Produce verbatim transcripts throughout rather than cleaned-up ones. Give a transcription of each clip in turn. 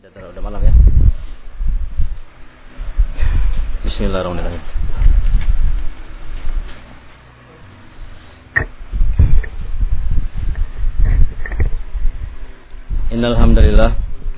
Sudah udah malam ya. Bismillahirrahmanirrahim. Innal hamdalillah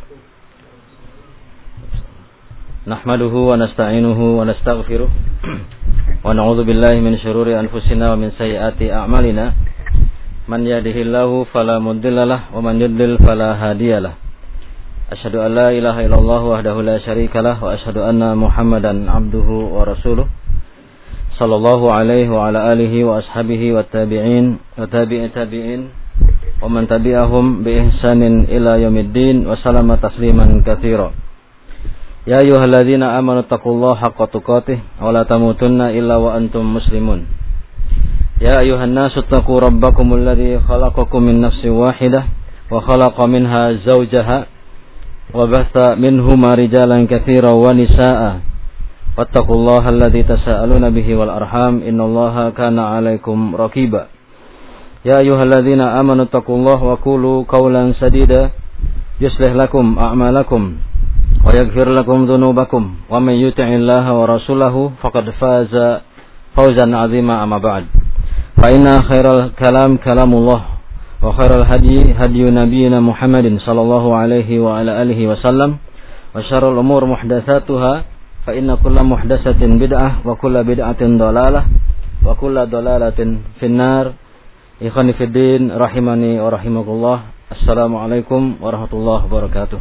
nahmaduhu wa nasta'inuhu wa nastaghfiruh wa na'udzu billahi min shururi anfusina wa min sayyiati a'malina. Man yahdihillahu fala mudhillalah wa man yudlil fala hadiyalah. Asyhadu an la ilaha illallah wahdahu la syarikalah wa asyhadu anna Muhammadan abduhu wa rasuluh sallallahu alaihi wa ala alihi wa ashabihi wa tabi'in wa tabi'i tabi'in wa man tabi'ahum bi ihsanin ila yaumiddin wa sallama tasliman katsira. Ya ayyuhalladzina amanu taqullaha haqqa tuqatih wa la tamutunna illa wa antum muslimun. Ya ayyuhan nasu taqu rabbakumul ladzi khalaqakum min nafsin wahidah wa khalaqa minha zawjaha wa batha minhuma rijalan katsiran wa nisaa'a wattaqullaha alladzi tasaaluna bihi wal arham innallaha kana 'alaikum raqiba. Ya ayyuhalladzina amanu taqullaha wa qulu qawlan sadida yuslih lakum a'malakum wa yaghfir lakum dhunubakum wa may yuti'illaha wa rasulahu faqad faza fawzan 'azima amma ba'd. Fa inna khairal kalam kalamullah wa khairal hadi hadyu nabiyyina Muhammadin sallallahu alaihi wa ala alihi wasallam wa syarrul umur muhdatsatuha fa inna kulla muhdatsatin bid'ah wa kulla bid'atin dhalalah wa kulla dhalalatin finnar. Ikhwani fid din rahimani wa rahimakumullah. Assalamualaikum warahmatullahi wabarakatuh.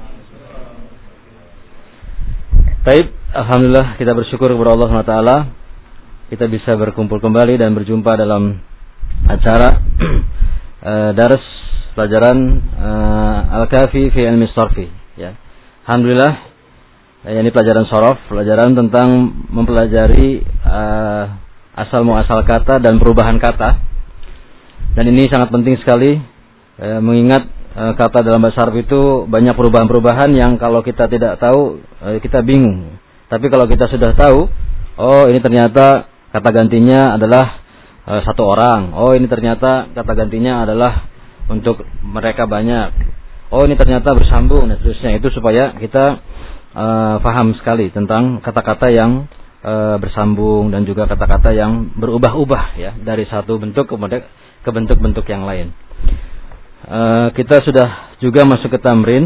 Baik, alhamdulillah kita bersyukur kepada Allah subhanahu wa taala kita bisa berkumpul kembali dan berjumpa dalam acara Uh, Dars pelajaran uh, Al-Kafi fi Ilmi Sarfi ya. Alhamdulillah ya, ini pelajaran sorof, pelajaran tentang mempelajari uh, asal muasal kata dan perubahan kata. Dan ini sangat penting sekali uh, mengingat uh, kata dalam bahasa Arab itu banyak perubahan-perubahan yang kalau kita tidak tahu uh, kita bingung. Tapi kalau kita sudah tahu, oh ini ternyata kata gantinya adalah satu orang. Oh ini ternyata kata gantinya adalah untuk mereka banyak. Oh ini ternyata bersambung dan seterusnya. Itu supaya kita uh, paham sekali tentang kata-kata yang uh, bersambung dan juga kata-kata yang berubah-ubah ya dari satu bentuk ke bentuk-bentuk yang lain. Uh, kita sudah juga masuk ke tamrin.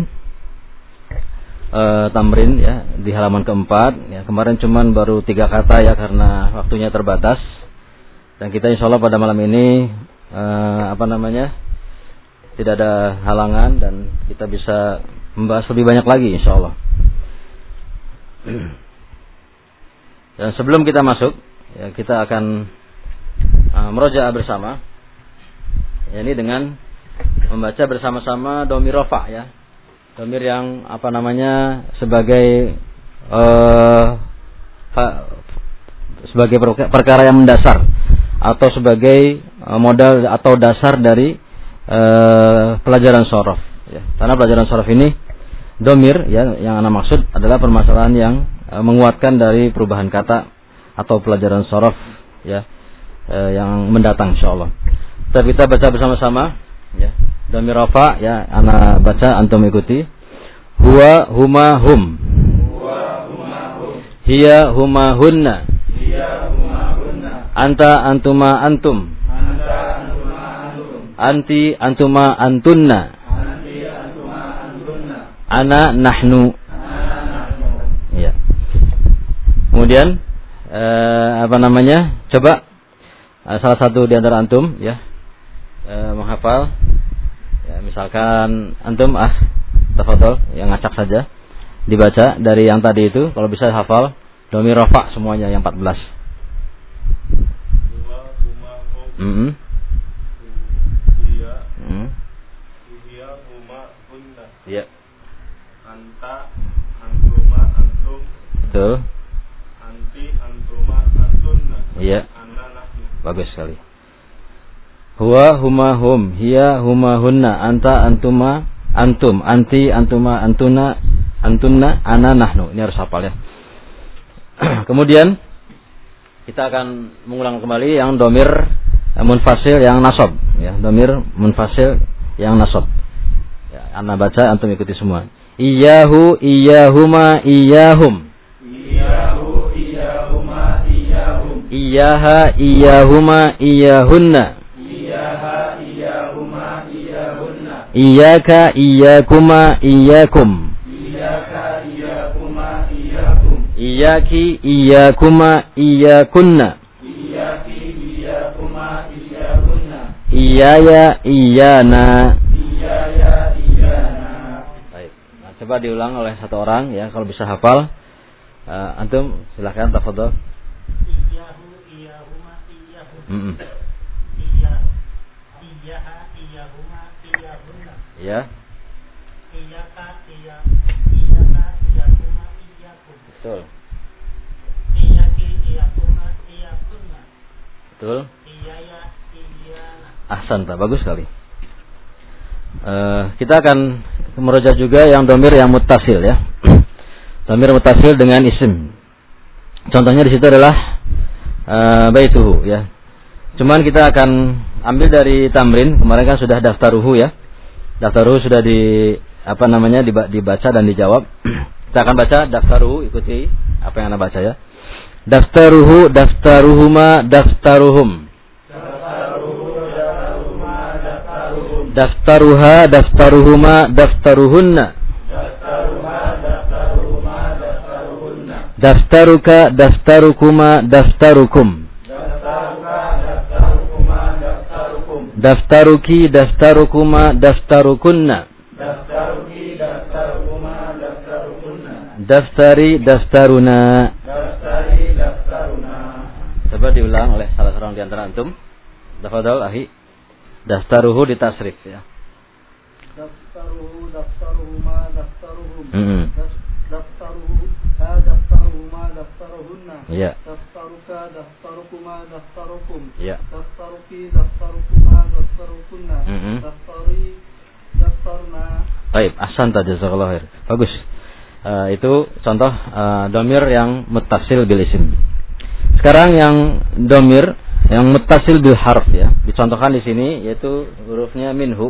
Uh, tamrin ya di halaman keempat. Ya, kemarin cuman baru tiga kata ya karena waktunya terbatas. Dan kita insya Allah pada malam ini uh, apa namanya tidak ada halangan dan kita bisa membahas lebih banyak lagi insya Allah. Dan sebelum kita masuk, ya, kita akan uh, merojaah bersama. Ya, ini dengan membaca bersama-sama domir rofa ya, domir yang apa namanya sebagai uh, fa, sebagai perkara yang mendasar atau sebagai modal atau dasar dari uh, pelajaran shorof ya. Karena pelajaran shorof ini domir ya, yang ana maksud adalah permasalahan yang uh, menguatkan dari perubahan kata atau pelajaran shorof ya, uh, yang mendatang insyaallah. Kita kita baca bersama-sama ya. Domir rafa ya, ana baca antum ikuti. Huwa huma hum, huwa huma hum, hiya huma hunna, hiya anta antuma antum, anta antuma antum, anti antuma antunna, anti antuma antunna, ana nahnu, ana nahnu. Ya. Kemudian eh, apa namanya? Coba eh, salah satu di antara antum ya eh, menghafal. Ya, misalkan antum ah tafadhol yang ngacak saja dibaca dari yang tadi itu kalau bisa hafal domir rafa semuanya yang empat belas. Mm-hmm. Dia, mm. dia, huma, hunna. Ya. Anta, antuma, antum. Betul. Anti, antuma, antunna. Iya. Ana, nahnu. Bagus sekali. Huwa, huma, hum. Hiya, huma, hunna. Anta, antuma, antum. Anti, antuma, antuna, antunna. Ana, nahnu. Ini harus hafal ya. Kemudian kita akan mengulang kembali yang domir munfasil yang nasab ya, domir munfasil yang nasab ya, ana baca antum ikuti semua. Iyahu, iyahuma, iyahum. Iyahu, iyahuma, iyahum. Iyaha, iyahuma, iyahunna. Iyaha, iyahuma, iyahunna. Iyaka, iyakuma, iyakum. Iyaka, iyakuma, iyakum. Iyaki, iyakuma, iyakunna. Iyaki, iyakuma, iyakunna. Iyaya, iyana. Iyaya, iyana. Baik. Nah, coba diulang oleh satu orang ya, kalau bisa hafal. Uh, antum silakan tafadhol. Iyahu, iyahuma, iyahum. Mm-mm. Iya, iyaha, iyahuma, iyahunna. Ya. Iyaka, iya, iyaka, iyakuma, iyakum. Betul. Iyaki, iyakuma, iyakunna. Betul. Iyaya, iyana. Ahsan, bagus sekali. Uh, kita akan merujuk juga yang domir yang muttasil ya. Domir muttasil dengan isim. Contohnya di situ adalah uh, baituhu ya. Cuman kita akan ambil dari tamrin. Kemarin kan sudah daftaruhu ya. Daftaruhu sudah di apa namanya dibaca dan dijawab. Kita akan baca daftaruhu, ikuti apa yang Anda baca ya. Daftaruhu, daftaruhuma, daftaruhum. Daftaruha, daftaruhuma, daftaruhunna. Daftaruha, daftaruhuma, daftaruhunna. Daftaruka, daftarukuma, daftarukum. Daftaruka, daftarukuma, daftarukum. Daftaruki, daftarukuma, daftarukunna. Daftaruki, daftarukuma, daftarukunna. Daftari, daftaruna. Daftari, daftaruna. Coba diulang oleh salah seorang di antara antum. Tafadhol, ahi. Daftaruhu ditasrif ya. Daftaruhu, daftaruhuma, daftaruhum. Mm-hmm. Daftaruhu, ha, daftaruhuma, daftaruhunna. Iya. Daftaruka, daftarukuma, daftarukum. Iya. Daftaruki, daftarukuma, daftarukunna. Mm-hmm. Daftari, daftarna. Baik, ahsanta jazakallahu khair. Bagus. Uh, itu contoh uh, domir yang muttasil bil isim. Sekarang yang domir yang muttasil bil harf ya. Dicontohkan di sini yaitu hurufnya minhu.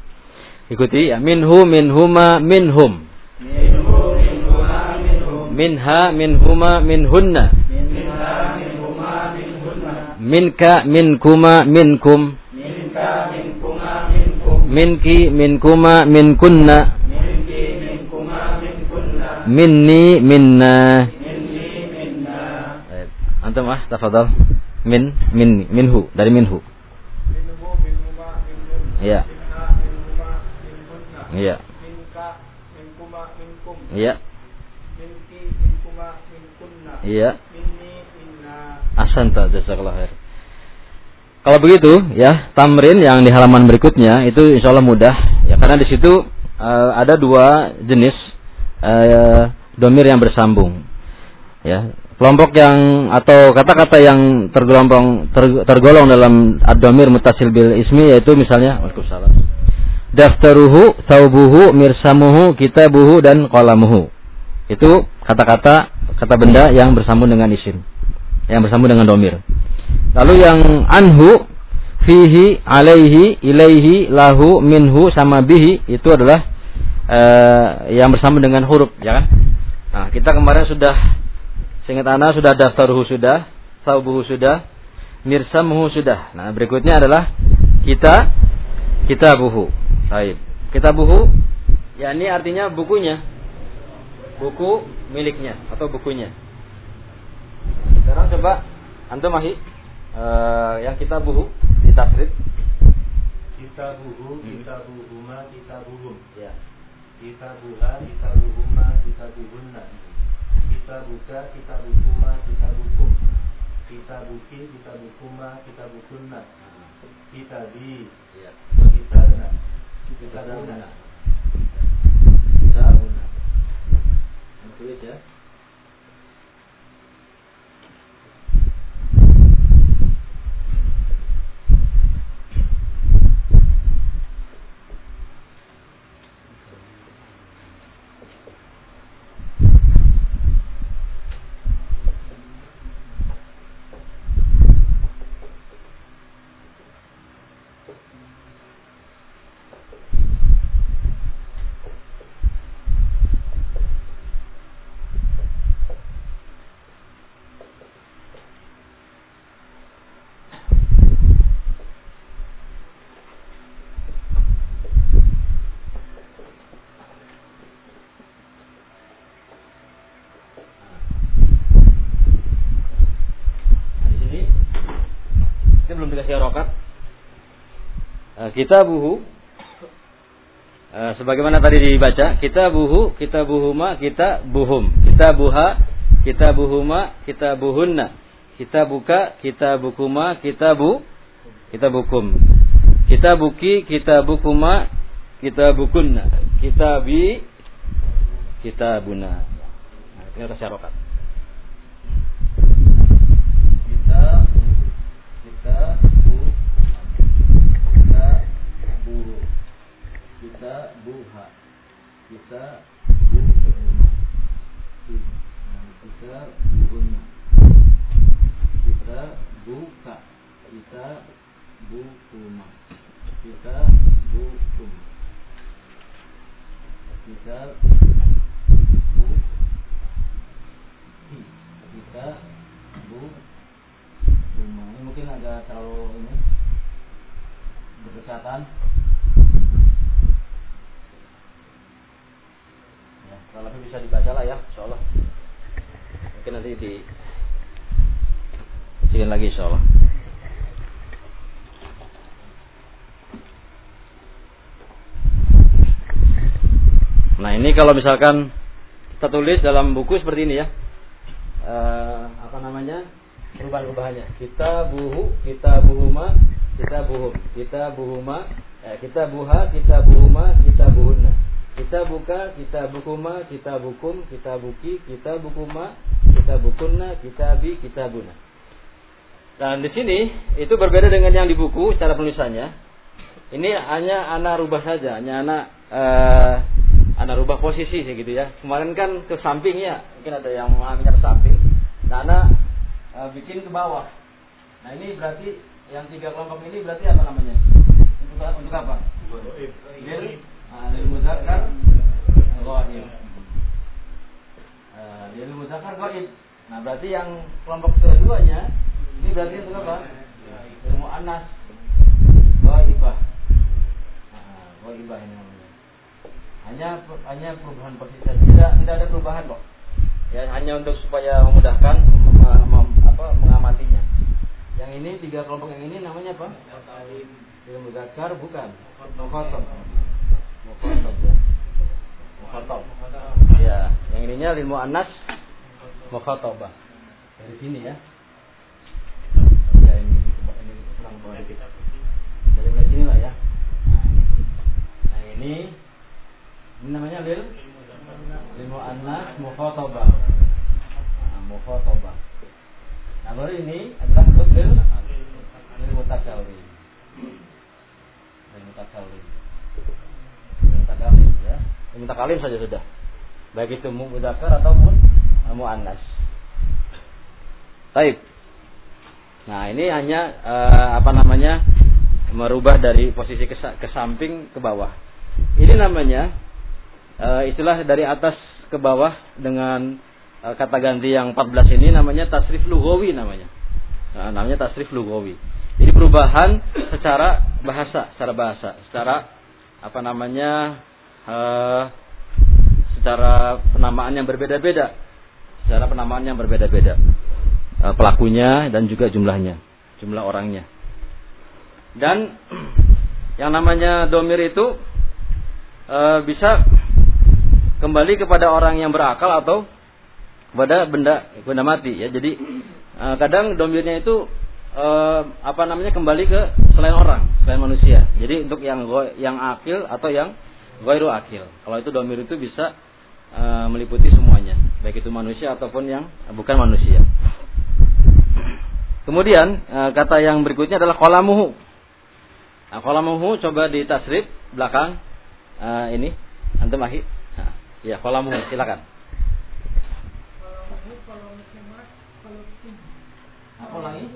Ikuti ya. Minhu, minhuma, minhum. Minhu, minhuma, minhum. Minha, minhuma, minhunna. Minha, minhuma, minhunna. Minka, minkuma, minkum. Minka, minkuma, minkum. Minki, minkuma, minkunna. Minki, minkuma, minkunna. Minni, minna. Minni, minna. Baik. Antum ah, tafadhal. Min, min, minhu, dari minhu. Minhu, minhuma, minhum. Iya. Minha, minhuma, minhunna. Iya. Minka, minkuma, minkum. Iya. Minki, minkuma, minkunna. Iya. Minni, minna. Ahsanta, jazakallahu khair. Kalau begitu, ya, tamrin yang di halaman berikutnya itu insya Allah mudah, ya, karena di situ uh, ada dua jenis uh, domir yang bersambung, ya. Kelompok yang atau kata-kata yang tergolong ter, tergolong dalam ad-domir muttasil bil ismi yaitu misalnya Waalaikumsalam. Daftaruhu, thawbuhu, mirsamuhu, kitabuhu dan qalamuhu. Itu kata-kata kata benda yang bersambung dengan isim, yang bersambung dengan domir. Lalu yang anhu, fihi, alaihi, ilaihi, lahu, minhu sama bihi itu adalah uh, yang bersambung dengan huruf, ya kan? Nah, kita kemarin sudah seingat ana sudah daftaruhu sudah, thawbuhu sudah, mirsamuhu sudah. Nah, berikutnya adalah kita kitabuhu. Baik. Kitabuhu yakni artinya bukunya. Buku miliknya atau bukunya. Sekarang coba antum ahi uh, yang kitabuhu ditasrif. Kitabuhu, kitabuhuma, kitabuhum. Ya. Kitabuha, kitabuhuma, kitabuhunna. Kitabuka, kitabukuma, kitabukum. Kitabuki, kitabukuma, kitabukunna. Kitabi, Ya. kitabna. Kitabuna. Kitabuna. Tulis ya. kasih harokat. Uh, kitabuhu uh, sebagaimana tadi dibaca, kitabuhu, kitabuhuma, kitabuhum, kitabuha, kitabuhuma, kitabuhunna, kitabuka, kitabukuma, kitabu, kitabukum, kitabuki, kitabukuma, kitabukunna, kitabi, kitabuna. Nah, ini kasih harokat. Kita kita bu kita bu kita buha kita bu kita buhunna kita buka kita bukuma kita bukum kita bu kita bu rumah. Ini mungkin agak terlalu ini berdekatan. Ya, kalau lebih bisa dibaca lah ya, insyaallah. Mungkin nanti di kecilin lagi insyaallah. Nah ini kalau misalkan kita tulis dalam buku seperti ini ya, uh, apa namanya? Perubahan-perubahannya. Kita buhu, kita buhuma, kita buhum, kita buhuma, eh, kita buha, kita buhuma, kita buhunna. Kita buka, kita bukuma, kita bukum, kita buki, kita bukuma, kita bukunna, kita bi, kita buna. Dan di sini itu berbeda dengan yang di buku secara penulisannya. Ini hanya ana rubah saja, hanya ana eh, ana rubah posisi gitu ya. Kemarin kan ke samping ya, mungkin ada yang mengambilnya ke samping. Nah, ana Uh, bikin ke bawah. Nah ini berarti yang tiga kelompok ini berarti apa namanya? Untuk untuk apa? Lil uh, lil muzakkar ghaib. Uh, lil muzakkar ghaib. Nah berarti yang kelompok keduanya ini berarti untuk apa? Lil muannas ghaibah. Nah, ghaibah ini namanya. Hanya hanya perubahan posisi saja. Tidak tidak ada perubahan kok. Ya hanya untuk supaya memudahkan apa mengamatinya. Yang ini tiga kelompok yang ini namanya apa? Lil muzakkar bukan. Mukhatab. Mukhatab ya. Mukhatab. Ya, yang ininya lil muannas mukhatabah. Dari sini ya. Ya ini ini kurang bawah dikit. Dari mulai sini lah ya. Nah, ini ini namanya lil lil muannas mukhatabah. Nah, mukhatabah. Nah baru ini adalah bentuk lil lil mutakallim. Lil mutakallim. Lil mutakallim ya. Lil mutakallim saja sudah. Baik itu mudzakkar ataupun muannas. Baik. Nah, ini hanya uh, apa namanya? Merubah dari posisi ke, ke samping ke bawah. Ini namanya uh, istilah dari atas ke bawah dengan kata ganti yang empat belas ini namanya tasrif lughawi namanya. Nah, namanya tasrif lughawi. Jadi perubahan secara bahasa, secara bahasa, secara apa namanya? Uh, secara penamaan yang berbeda-beda. Secara penamaan yang berbeda-beda. Uh, pelakunya dan juga jumlahnya, jumlah orangnya. Dan yang namanya domir itu uh, bisa kembali kepada orang yang berakal atau pada benda benda mati ya. Jadi uh, kadang domirnya itu uh, apa namanya kembali ke selain orang, selain manusia. Jadi untuk yang go, yang akil atau yang ghairu akil. Kalau itu domir itu bisa uh, meliputi semuanya, baik itu manusia ataupun yang bukan manusia. Kemudian uh, kata yang berikutnya adalah qalamuhu. Nah, qalamuhu coba ditasrif belakang uh, ini antum akhi. Nah, ya qalamuhu silakan. Apa lagi?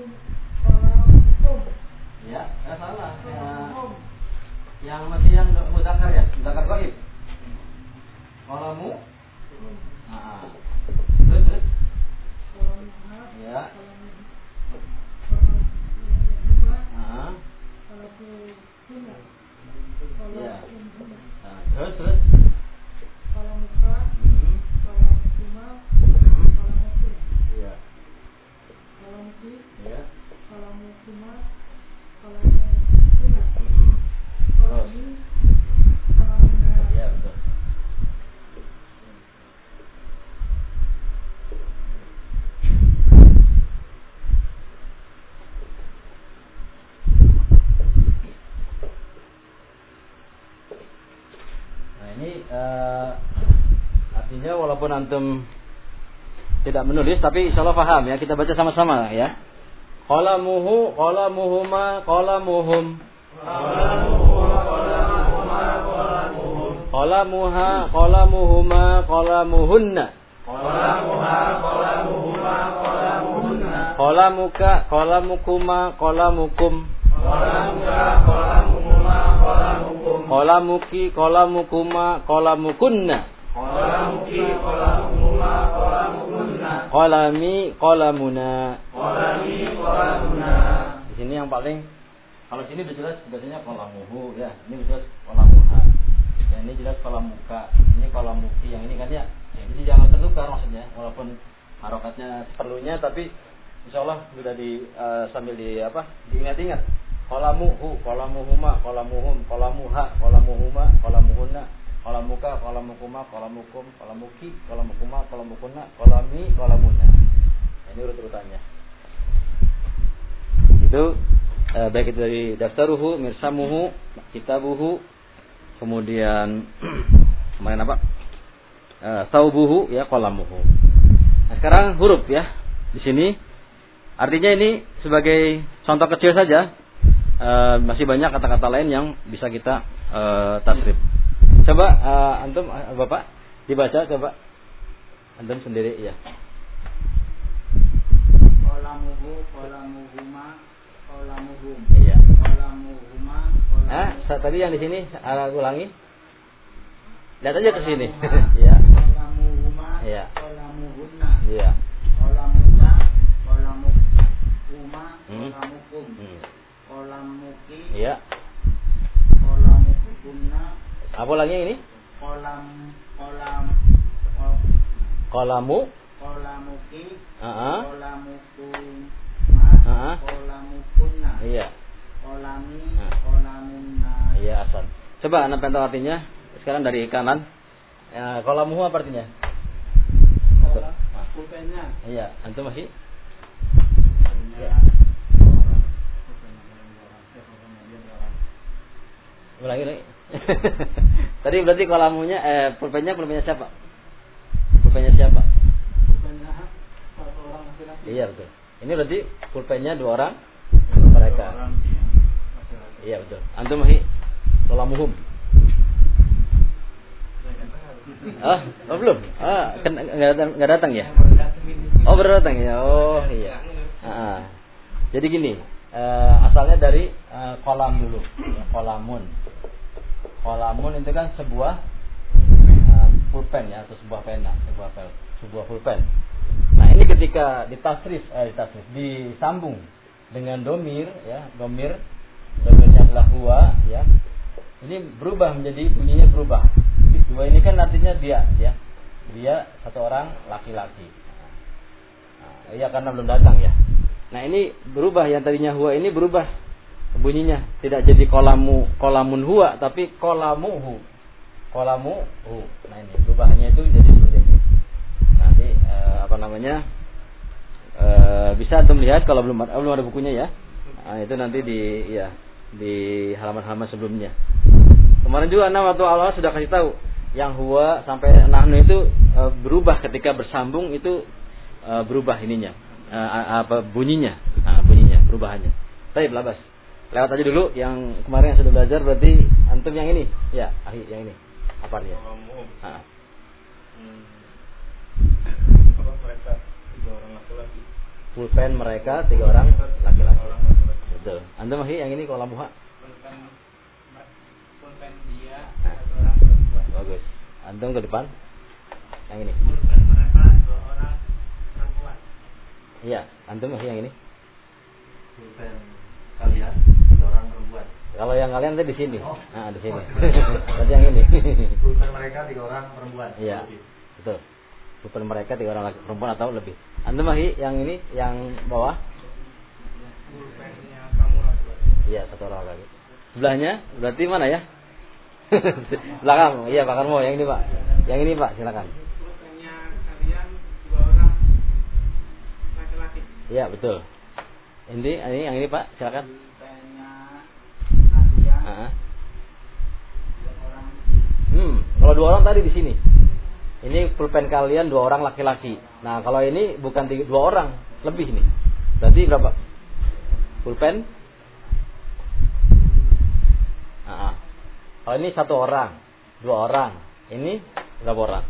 Ya, enggak salah. Ya, yang masih yang mudzakkar ya, mudzakkar ghaib. Qalamu. Nah. Terus terus. Ya. Nah. Ya. Nah, terus terus. Qalamuka. Hmm. Qalamukuma. Qalamuki. Ya. Qalamki. Ya. Qalamukuma. Intinya walaupun antum tidak menulis tapi insyaallah paham ya. Kita baca sama-sama ya. Qalamuhu qalamuhuma qalamuhum. Qalamuha qalamuhuma qalamuhunna. Qalamuha qalamuhuma qalamuhunna. Qalamuka qalamukuma qalamukum. Qalamuka qalamuhuma qalamukum. Qalamuki qalamukuma qalamukunna. Qalamuki qalamuhuma qalamukunna. Qalami qalamuna. Qalami qalamuna. Di sini yang paling, kalau sini udah jelas biasanya qalamuhu ya, ini jelas qalamuha. Ya, ini jelas qalamuka, ini qalamuki, yang ini kan ya. Jadi jangan tertukar maksudnya, walaupun harokatnya seperlunya, tapi insyaallah sudah di uh, sambil di apa? Diingat-ingat. Qalamuhu, qalamuhuma, qalamuhum, qalamuha, qalamuhuma, qalamuhunna, qalamuka, qalamukuma, qalamukum, qalamuki, qalamukuma, qalamukunna, qalami, qalamuna. Ini urut-urutannya. Itu uh, baik itu dari daftaruhu, mirsamuhu, kitabuhu, kemudian kemarin apa? Uh, saubuhu ya qalamuhu. Nah, sekarang huruf ya. Di sini artinya ini sebagai contoh kecil saja. Uh, masih banyak kata-kata lain yang bisa kita uh, tasrif. Coba uh, antum uh, Bapak dibaca coba. Antum sendiri ya. Qalamuhu qalamuhuma qalamuhum. Iya. Qalamuhuma Ah, qalamuhum. tadi yang di sini uh, ulangi. Lihat aja ke sini. Iya. Qalamuhuma Iya. qalamuhunna. Iya. Qalamuka qalamukuma Hmm. qalamukum. Hmm. Qalamuki Iya. qalamukunna. Apa lagi yang ini? Qalam qalam Qalamu. qalamuki Heeh. qalamukuma Heeh. qalamukunna. Iya. Qalami Nah. qalamunna. Iya, Hasan. Coba anda tahu artinya. Sekarang dari kanan. Ya, qalamuhu apa artinya? Kolam pulpennya. Iya, antum masih? Ya. Ulangi lagi. Tadi berarti kolamunya eh pulpennya pulpennya siapa? Pulpennya siapa? Pulpennya satu orang laki-laki. Iya betul. Ini berarti pulpennya dua orang mereka. Dua orang, iya. Laki-laki. Iya betul. Antum masih kolamuhum. Ah, oh, belum. Ah, kan enggak datang, enggak datang ya? Oh, baru datang ya. Oh, iya. Ah. Jadi gini, eh, asalnya dari eh, kolam dulu, ya, kolamun. Kolamun itu kan sebuah eh, pulpen ya, atau sebuah pena, sebuah pel, sebuah pulpen. Nah, ini ketika ditasrif, eh, ditasrif, disambung dengan domir, ya, domir, domirnya adalah huwa, ya. Ini berubah menjadi bunyinya berubah. Dua ini kan artinya dia, ya. Dia satu orang laki-laki. Nah, iya karena belum datang ya. Nah ini berubah, yang tadinya huwa ini berubah bunyinya, tidak jadi kolamu kolamun huwa tapi kolamuhu kolamuhu. Nah ini perubahannya itu jadi seperti ini. Nanti eh, apa namanya eh, bisa antum lihat kalau belum ada, belum ada bukunya ya. Nah, itu nanti di ya di halaman-halaman sebelumnya. Kemarin juga Anda waktu awal sudah kasih tahu yang huwa sampai nahnu itu e, berubah ketika bersambung itu e, berubah ininya e, apa bunyinya, nah, bunyinya perubahannya. Baik, labas. Lewat aja dulu yang kemarin yang sudah belajar, berarti antum yang ini, ya, ahi yang ini. Apa dia? Ah. Hmm. Apa mereka tiga orang laki-laki. Pulpen mereka tiga orang laki-laki. Orang laki-laki. Betul. Antum ahi yang ini kolamuha. Pulpen pulpen dia satu orang perempuan. Bagus. Antum ke depan. Yang ini. Pulpen mereka dua orang perempuan. Iya, antum ahi yang ini. Pulpen kalian tiga orang perempuan. Kalau yang kalian tadi di sini. Oh. Nah, di sini. Berarti yang ini. Pulpen mereka tiga orang perempuan. Iya. Betul. Pulpen mereka tiga orang laki perempuan atau lebih. Antum ahi yang ini, yang bawah. Pulpennya kamu laki-laki. Iya, satu orang lagi. Sebelahnya berarti mana ya? Belakang. Iya, Pak Karmo, yang ini, Pak. Yang ini, Pak, silakan. Pulpennya kalian dua orang laki-laki. Iya, betul. Ini, ini yang ini, Pak, silakan. Pulpennya kalian Heeh. dua orang. Hmm, kalau dua orang tadi di sini. Ini pulpen kalian dua orang laki-laki. Nah, kalau ini bukan tiga, dua orang, lebih nih. Berarti berapa? Pulpen? Nah, kalau ini satu orang, dua orang. Ini berapa orang?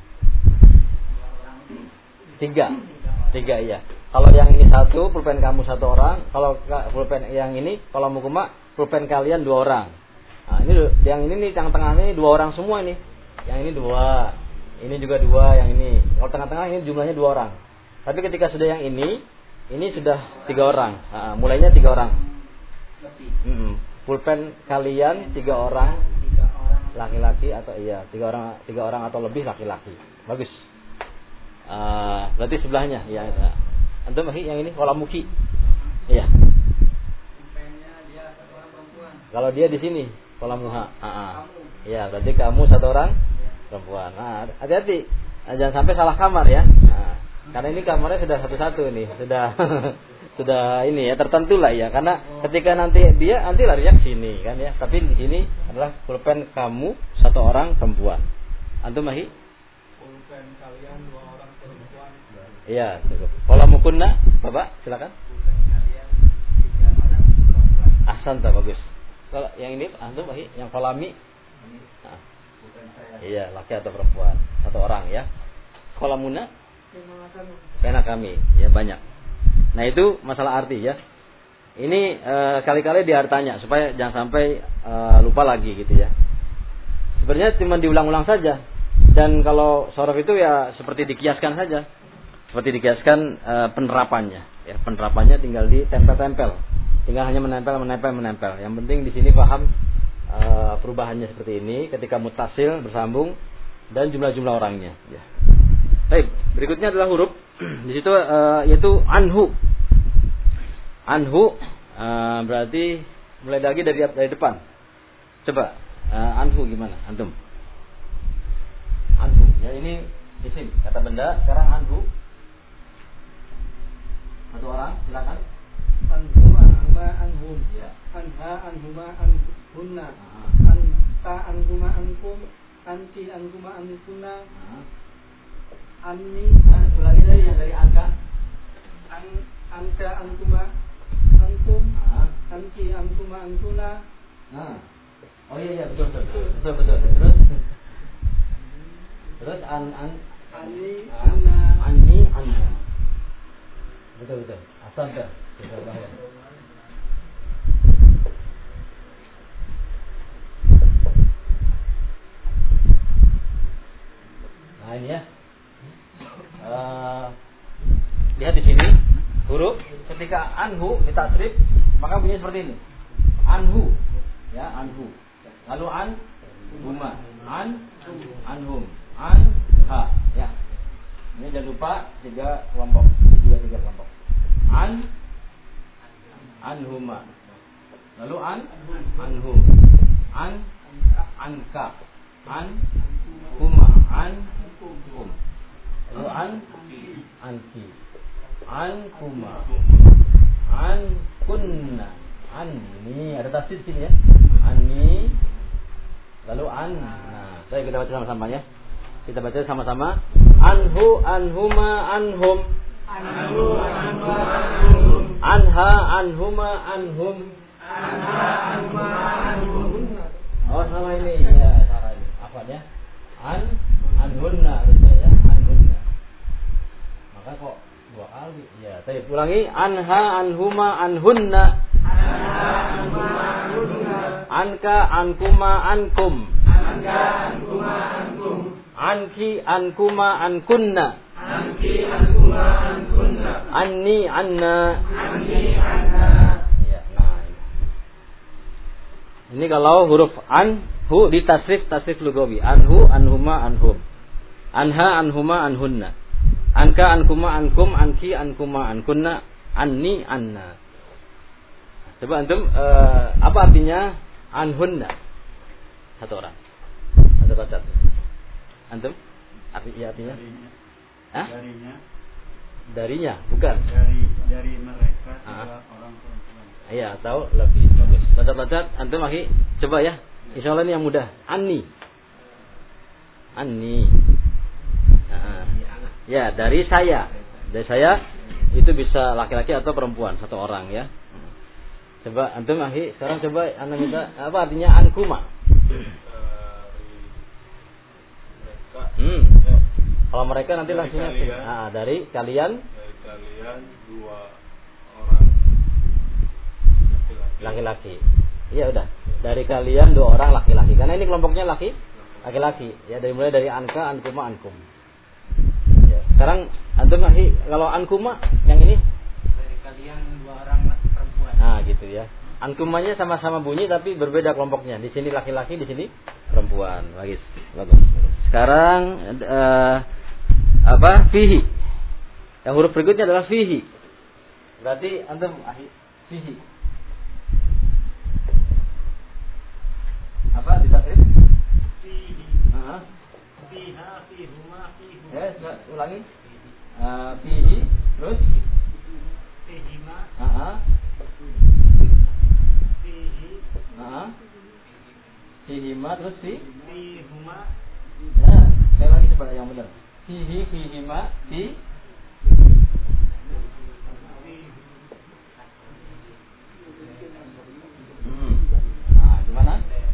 Tiga. Tiga, iya. Kalau yang ini satu, pulpen kamu satu orang. Kalau pulpen yang ini, kalau mukuma, pulpen kalian dua orang. Nah, ini yang ini nih, yang tengah ini dua orang semua nih. Yang ini dua, ini juga dua, yang ini. Kalau tengah-tengah ini jumlahnya dua orang. Tapi ketika sudah yang ini, ini sudah tiga orang. Nah, mulainya tiga orang. Mm-mm. Pulpen kalian tiga orang, laki-laki atau iya tiga orang, tiga orang atau lebih laki-laki. Bagus. Uh, berarti sebelahnya, ya. Antum yang ini Walamuki. Iya. Kalau dia di sini Walamuha. Ah, iya, berarti kamu satu orang perempuan. Nah, hati-hati. Nah, jangan sampai salah kamar ya. Nah, karena ini kamarnya sudah satu-satu nih, sudah sudah ini ya tertentu lah ya. Karena ketika nanti dia nanti larinya ke sini kan ya. Tapi di sini adalah pulpen kamu satu orang perempuan. Antum Mahi? Pulpen kalian dua orang perempuan. Iya, cukup. Walamukunna, Bapak, silakan. Pulpen kalian tiga orang perempuan. Ahsan, tak bagus. Kalau yang ini antum Mahi, yang kolami. Nah. Iya, laki atau perempuan, satu orang ya. Kolamuna? Kena kami, ya banyak. Nah itu masalah arti ya. Ini e, kali-kali dia tanya supaya jangan sampai e, lupa lagi gitu ya. Sebenarnya cuma diulang-ulang saja. Dan kalau sorof itu ya seperti dikiaskan saja, seperti dikiaskan e, penerapannya. Ya penerapannya tinggal ditempel-tempel, tinggal hanya menempel, menempel, menempel. Yang penting di sini paham e, perubahannya seperti ini ketika mutasil bersambung dan jumlah-jumlah orangnya. Ya. Baik, berikutnya adalah huruf di situ uh, yaitu anhu. Anhu uh, berarti mulai lagi dari dari depan. Coba uh, anhu gimana antum? Anhu. Ya ini isim kata benda. Sekarang anhu. Satu orang, silakan. Anhu anhuma anhum. Ya. Anha anhuma anhunna. Uh-huh. Anta anhuma ankum. Anti anhuma ankunna. Uh-huh. Anni Nah, itu lagi dari yang dari angka. an anka antuma antum. Uh-huh. Anti antuma antuna. Nah. Oh iya iya betul betul. Betul betul. Terus Terus an an Ani an anna. ani anna. Betul betul. Asal dah. Betul bahaya. Nah ini ya. Uh, lihat di sini huruf ketika anhu ditasrif maka bunyi seperti ini. Anhu ya anhu. Lalu an huma an anhum an ha ya. Ini jangan lupa tiga kelompok, tiga tiga kelompok. An anhuma. Lalu an anhum an anka an huma an hum. Lalu an anki an kuma an kunna anni ada tafsir sini ya anni lalu an nah saya kita baca sama-sama ya kita baca sama-sama anhu anhuma anhum Anhu anhuma anhum. anha anhuma anhum Anha anhuma anhum. oh sama ini ya salah ini apa ya an anhunna harusnya ya anhunna maka kok dua kali ya tadi ulangi anha anhuma anhunna Anha anhuma anhunna. anka ankuma ankum Anka anhuma ankum. anki ankuma ankunna Anki anhuma ankunna. anni anna Anni anha. ya nah ini. Ini kalau huruf an hu di tasrif tasrif lugawi anhu anhuma anhum anha anhuma anhunna anka ankuma ankum anki ankuma ankunna anni anna. Coba antum uh, apa artinya anhunna? Satu orang. Satu kata. Antum? Arti ya artinya? Darinya. Hah? Darinya. Darinya, bukan. Dari dari mereka Ah. tiga orang perempuan. Iya, tahu lebih bagus. Catat-catat antum lagi coba ya. Insyaallah ini yang mudah. Anni. Anni. Nah, Ya, dari saya. Dari saya itu bisa laki-laki atau perempuan, satu orang ya. Coba antum ahi, sekarang coba anda minta apa artinya ankuma? Hmm. Kalau mereka nanti langsung nah, dari kalian dari kalian dua orang laki-laki. Iya udah. Dari kalian dua orang laki-laki. Karena ini kelompoknya laki laki-laki. Ya dari mulai dari anka, ankuma, ankum. Ya. Sekarang antum ahi kalau ankuma yang ini Dari kalian dua orang perempuan. nah gitu ya. Ankumanya sama-sama bunyi tapi berbeda kelompoknya. Di sini laki-laki, di sini perempuan. Bagus. Bagus. Sekarang uh, apa? Fihi. Yang huruf berikutnya adalah fihi. Berarti antum ahi fihi. Apa ditakrif? Fihi. Heeh. Fiha, fihuma, fihum. Ya, ulangi. Uh, fihi terus Fihima, heeh. fihi, Heeh. Fihima terus fi. fihuma, Ya, saya lagi coba yang benar. Fihi, fihima, fi. Hmm. Nah, gimana?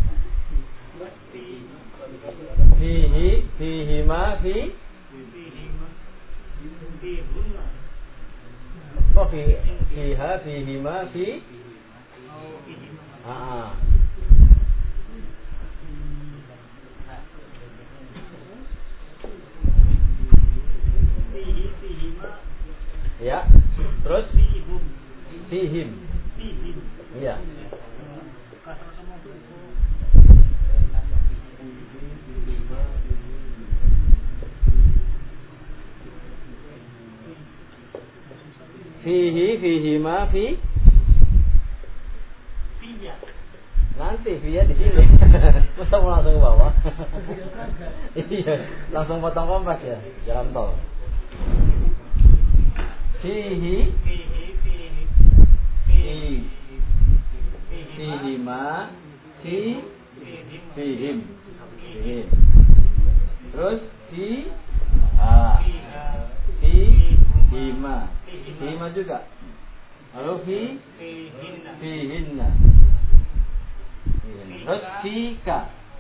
Fihi, fihima, fi. fihima, fihunna. Oh, fi, fiha, fihima, fi. Oh, fihima. Ah. Fihi, fihima, Ya. Terus fihum, fihim. fihim. Iya. Kasar sama buku. Fihi, fihima, fi. Fiya. Nanti via di sini. Masa mau langsung ke bawah? Iya, langsung potong kompas ya, jalan tol. Fihi, Fihi, fihi, fi, fihima, fihima, fi, fihim, fihim. fihim. Terus fi, ha, Fiha, fi, hima, hima juga. Lalu fi, fihinna, fihinna. Terus fika,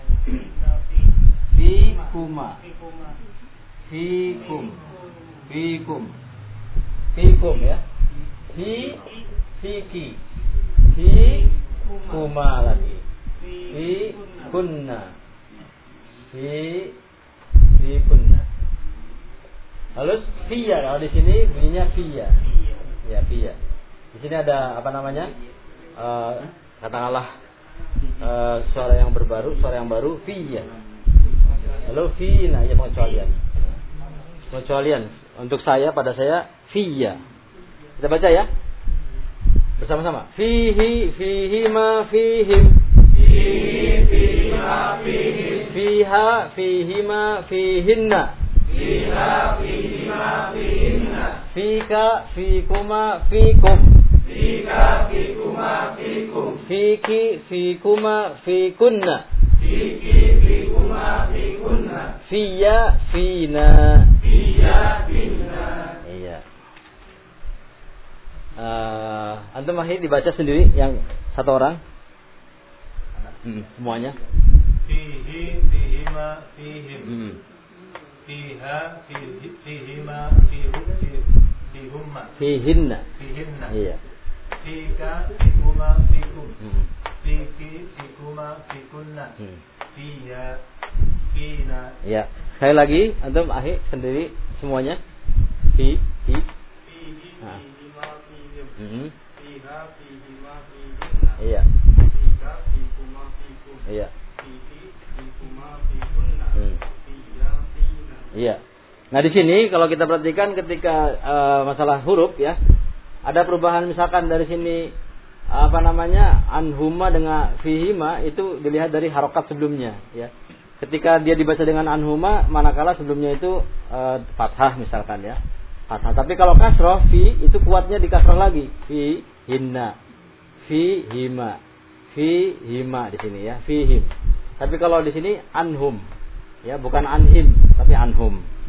fi, kuma, fikuma, fikum, fikum, fikum ya. Fi, fiki, fi, kuma lagi. Fi, kunna, fi, fi kunna. Lalu fiya, kalau di sini bunyinya fiya. Ya, fiya. Di sini ada apa namanya? Uh, katakanlah uh, suara yang berbaru, suara yang baru fiya. Lalu fina, ya pengecualian. Pengecualian untuk saya, pada saya fiya. Kita baca ya. Bersama-sama. Fihi, fihima, fihim. Fihi, fihima, fihim. Fiha, fihima, fihinna. Fiha, fihima, fihinna. Fika, fikuma, fikum. Fika, fikuma, fikum. Fiki, fikuma, fikunna. Fiki, fikuma, fikunna. Fiya, fina. Fiya, finna. Iya. Uh, antum mahir dibaca sendiri yang satu orang. Hmm, semuanya. Fihi, fihima, fihim. Hmm. Fiha, fihi, fihima, fihu, fi- fihumma. Fihinna. Fihinna. Iya. Fika, fikuma, fikum. Hmm. Fiki, fikuma, fikunna. Hmm. Fiya, fina. Ya. Sekali lagi antum ahli sendiri semuanya. Fi, fi. fihi, Ah. fihima, fihim. Hmm. Fiha, fihima, fihinna. Iya. Fika, fikuma, fikum. Iya. Fihi, fikuma, fikunna. Hmm. Fiya, fina. Iya. Nah di sini kalau kita perhatikan ketika uh, masalah huruf ya, ada perubahan misalkan dari sini apa namanya anhuma dengan fihima itu dilihat dari harokat sebelumnya ya. Ketika dia dibaca dengan anhuma, manakala sebelumnya itu uh, fathah misalkan ya, fathah. Tapi kalau kasroh fi itu kuatnya di kasroh lagi, fi hinna, fi hima, fi hima di sini ya, fihim. Tapi kalau di sini anhum ya, bukan anhim tapi anhum.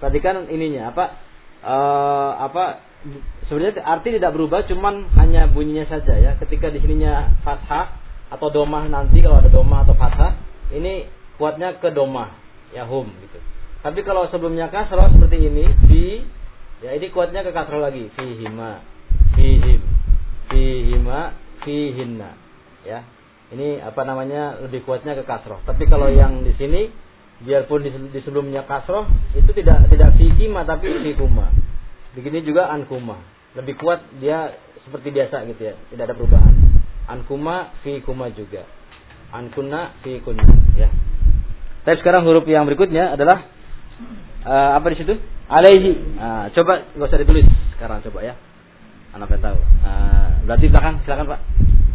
Perhatikan ininya apa uh, apa sebenarnya arti tidak berubah, cuman hanya bunyinya saja ya. Ketika di sininya fathah atau domah nanti kalau ada domah atau fathah, ini kuatnya ke domah ya hum gitu. Tapi kalau sebelumnya kasroh seperti ini fi ya ini kuatnya ke kasroh lagi fihima fihim fihima fihinna ya. Ini apa namanya lebih kuatnya ke kasroh. Tapi kalau yang di sini biarpun di, di sebelumnya kasroh itu tidak tidak fikima tapi fikuma. Begini juga ankuma. Lebih kuat dia seperti biasa gitu ya. Tidak ada perubahan. Ankuma fikuma juga. Ankunna fikunna ya. Tapi sekarang huruf yang berikutnya adalah uh, apa di situ? Alaihi. Uh, coba enggak usah ditulis sekarang coba ya. Anak pengen tahu. Uh, berarti belakang silakan Pak.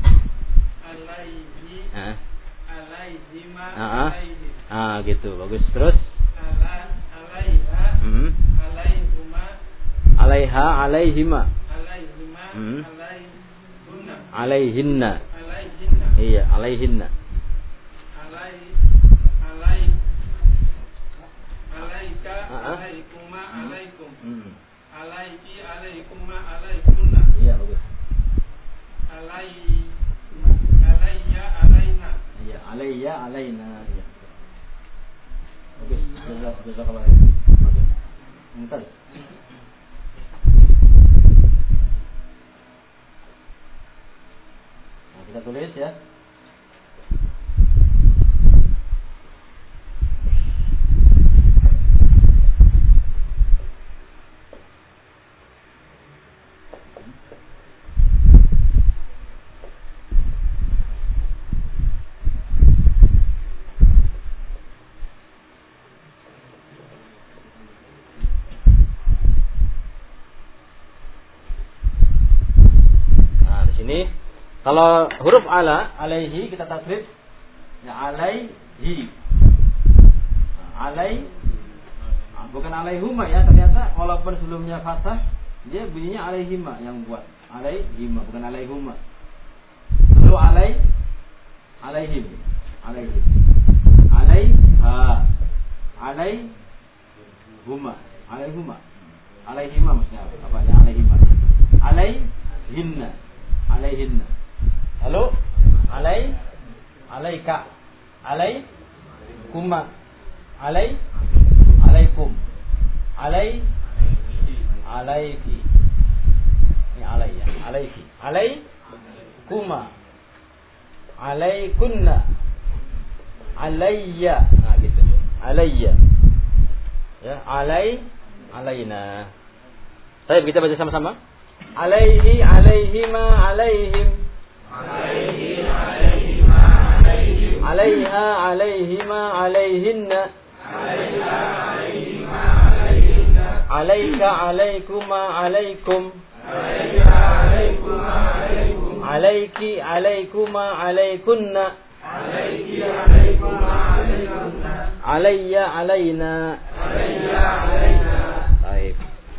Ah. Alaihima Ah, alaihi. ah gitu, bagus. Terus? Ala alaiha. Hmm. Alaihuma. Alaiha, alaihima. Alaihima. Hmm. Alaihunna. Alaihinna. Alaihinna. Iya, alaihinna. Alai alai alaika Ah, ah. alaikuma alaikum. Hmm. Alaiki alaikuma alaikunna. Iya, bagus. Alai alayya alaina. Iya, alayya, alaina. Iya. Bagus. Jazakallah, jazakallah. Bagus. Mumtaz. Nah, kita tulis ya. Kalau huruf ala, alaihi kita tasrif ya alaihi. Alai bukan alaihuma ya, ternyata walaupun sebelumnya fathah dia bunyinya alaihima yang buat. Alaihima bukan alaihuma. Lalu alai alaihim. Alaihim. Alaiha. Alaihuma. Alaihuma. Alaihima maksudnya apa ya? Alaihima. Alaihinna. Alaihinna. Lalu alai alaika alai kuma alai alaikum alai alaiki ini alai ya alaiki alai kuma alaikunna alayya nah gitu alayya ya alai alaina. Baik, kita baca sama-sama. Alaihi alaihima alaihim alaihi alaihima alaihim alaiha alaihima alaihinna alaiha alaihima alaihinna alaika alaikuma alaikum alaika alaikuma alaikum alaiki alaikuma alaikunna alaiki alaikuma alaikunna alayya alaina alayya alaina. Baik.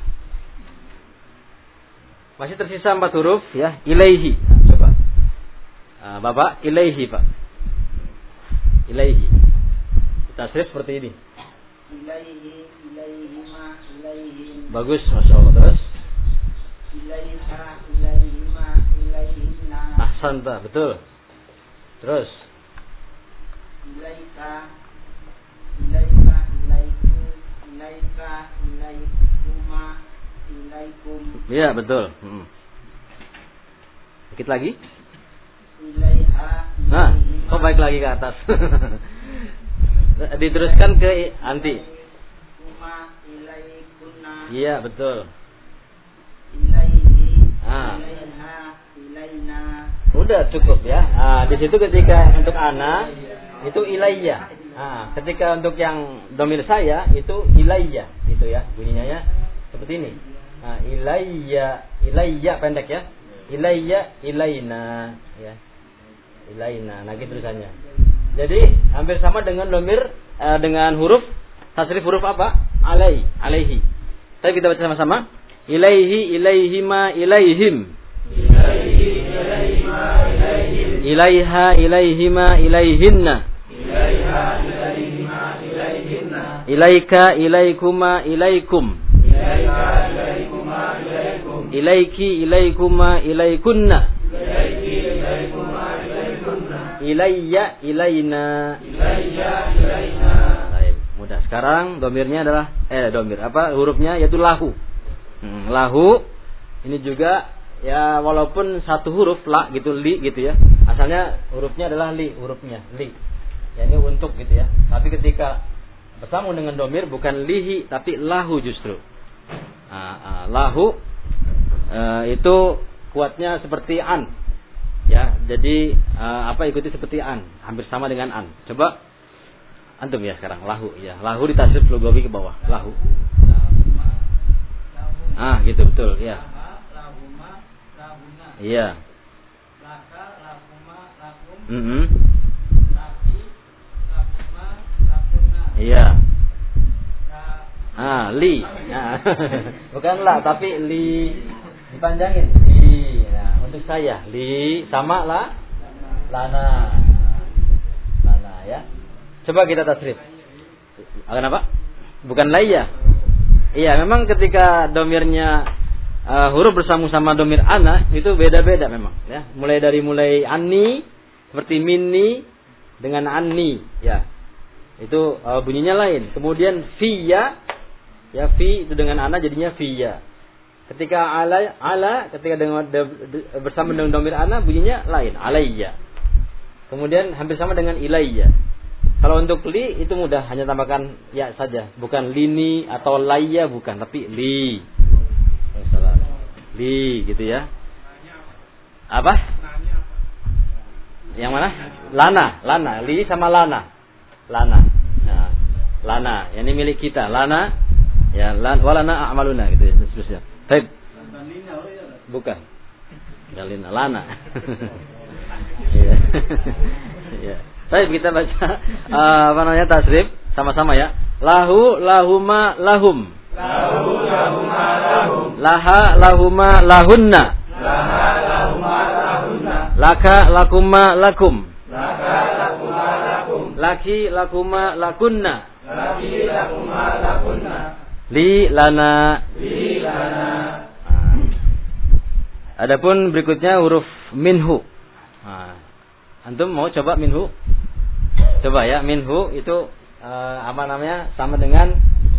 Masih tersisa empat huruf ya. Ilaihi. Coba. Uh, Bapak, ilaihi Pak. Ilaihi. Kita tasrif seperti ini. Ilaihi ilaihima ilaihim. Bagus, masya Allah. Terus. Ilaiha ilaihima ilaihinna. Ahsanta, betul. Terus. Ilaika ilaika ilaiku ilaika ilaikuma ilaikum. Iya, betul. Hmm. Dikit lagi. Ilaiha Nah, kok baik lagi ke atas. Diteruskan ke anti. Kuma ilaikunna. Iya, betul. Ilaihi Ah. ilaiha ilaina. Udah cukup ya. Nah, di situ ketika untuk ana itu ilayya. Nah, ketika untuk yang domir saya itu ilayya, gitu ya. Bunyinya ya seperti ini. Nah, ilayya, ilayya pendek ya. Ilayya, ilaina, ya. Ilaina, nah gitu tulisannya. Jadi hampir sama dengan domir eh, dengan huruf tasrif huruf apa? Alai, alaihi. Tapi kita baca sama-sama. Ilaihi, ilaihima, ilaihim. Ilaihi ilaihima ilaihim Ilaiha, ilaihima, ilaihinna. ilaiha ilaihima ilaihinna Ilaika, ilaikuma, ilaikum. Ilaika, ilaikuma, ilaikum. Ilaiki, ilaikuma, ilaikunna. Ilaiki, ilaikuma, ilaikunna. Ilayya, ilaina. Ilayya, ilaina. Baik, mudah. Sekarang domirnya adalah eh domir apa hurufnya yaitu lahu. Hmm, lahu ini juga ya walaupun satu huruf la gitu li gitu ya. Asalnya hurufnya adalah li, hurufnya li. Ya ini untuk gitu ya. Tapi ketika bersambung dengan domir bukan lihi tapi lahu justru. Nah, uh, lahu uh, itu kuatnya seperti an. Ya, jadi uh, apa ikuti seperti an, hampir sama dengan an. Coba antum ya sekarang lahu ya. Lahu ditasrif lugawi ke bawah. Lahu. Ah, gitu betul, ya. Iya. Mm-hmm. Iya. Ah, li. Nah, bukan la tapi li dipanjangin. Li. Nah, untuk saya li sama la lana. Lana ya. Coba kita tasrif. Kenapa? Bukan layya. Iya, memang ketika domirnya uh, huruf bersambung sama domir ana itu beda-beda memang ya. Mulai dari mulai anni seperti minni dengan anni ya. Itu uh, bunyinya lain. Kemudian fiya ya fi itu dengan ana jadinya fiya. Ketika ala ala ketika dengan de, de, bersama dengan domir ana bunyinya lain, alayya. Kemudian hampir sama dengan ilayya. Kalau untuk li itu mudah, hanya tambahkan ya saja, bukan lini atau layya bukan, tapi li. Li gitu ya. Apa? Yang mana? Lana, lana, li sama lana. Lana. Nah, lana, yang ini milik kita. Lana ya lan walana a'maluna gitu ya seterusnya. Baik. Bukan. Galina lana. Iya. Iya. Baik, kita baca uh, apa namanya tasrif sama-sama ya. Lahu lahuma lahum. Lahu lahuma lahum. Laha lahuma lahunna. Laha lahuma lahunna. Laka lakuma lakum. Laka lakuma lakum. Laki lakuma lakunna. Laki lakuma lakunna. Li lana. Li lana. Adapun berikutnya huruf minhu. Nah, antum mau coba minhu? Coba ya, minhu itu uh, apa namanya? Sama dengan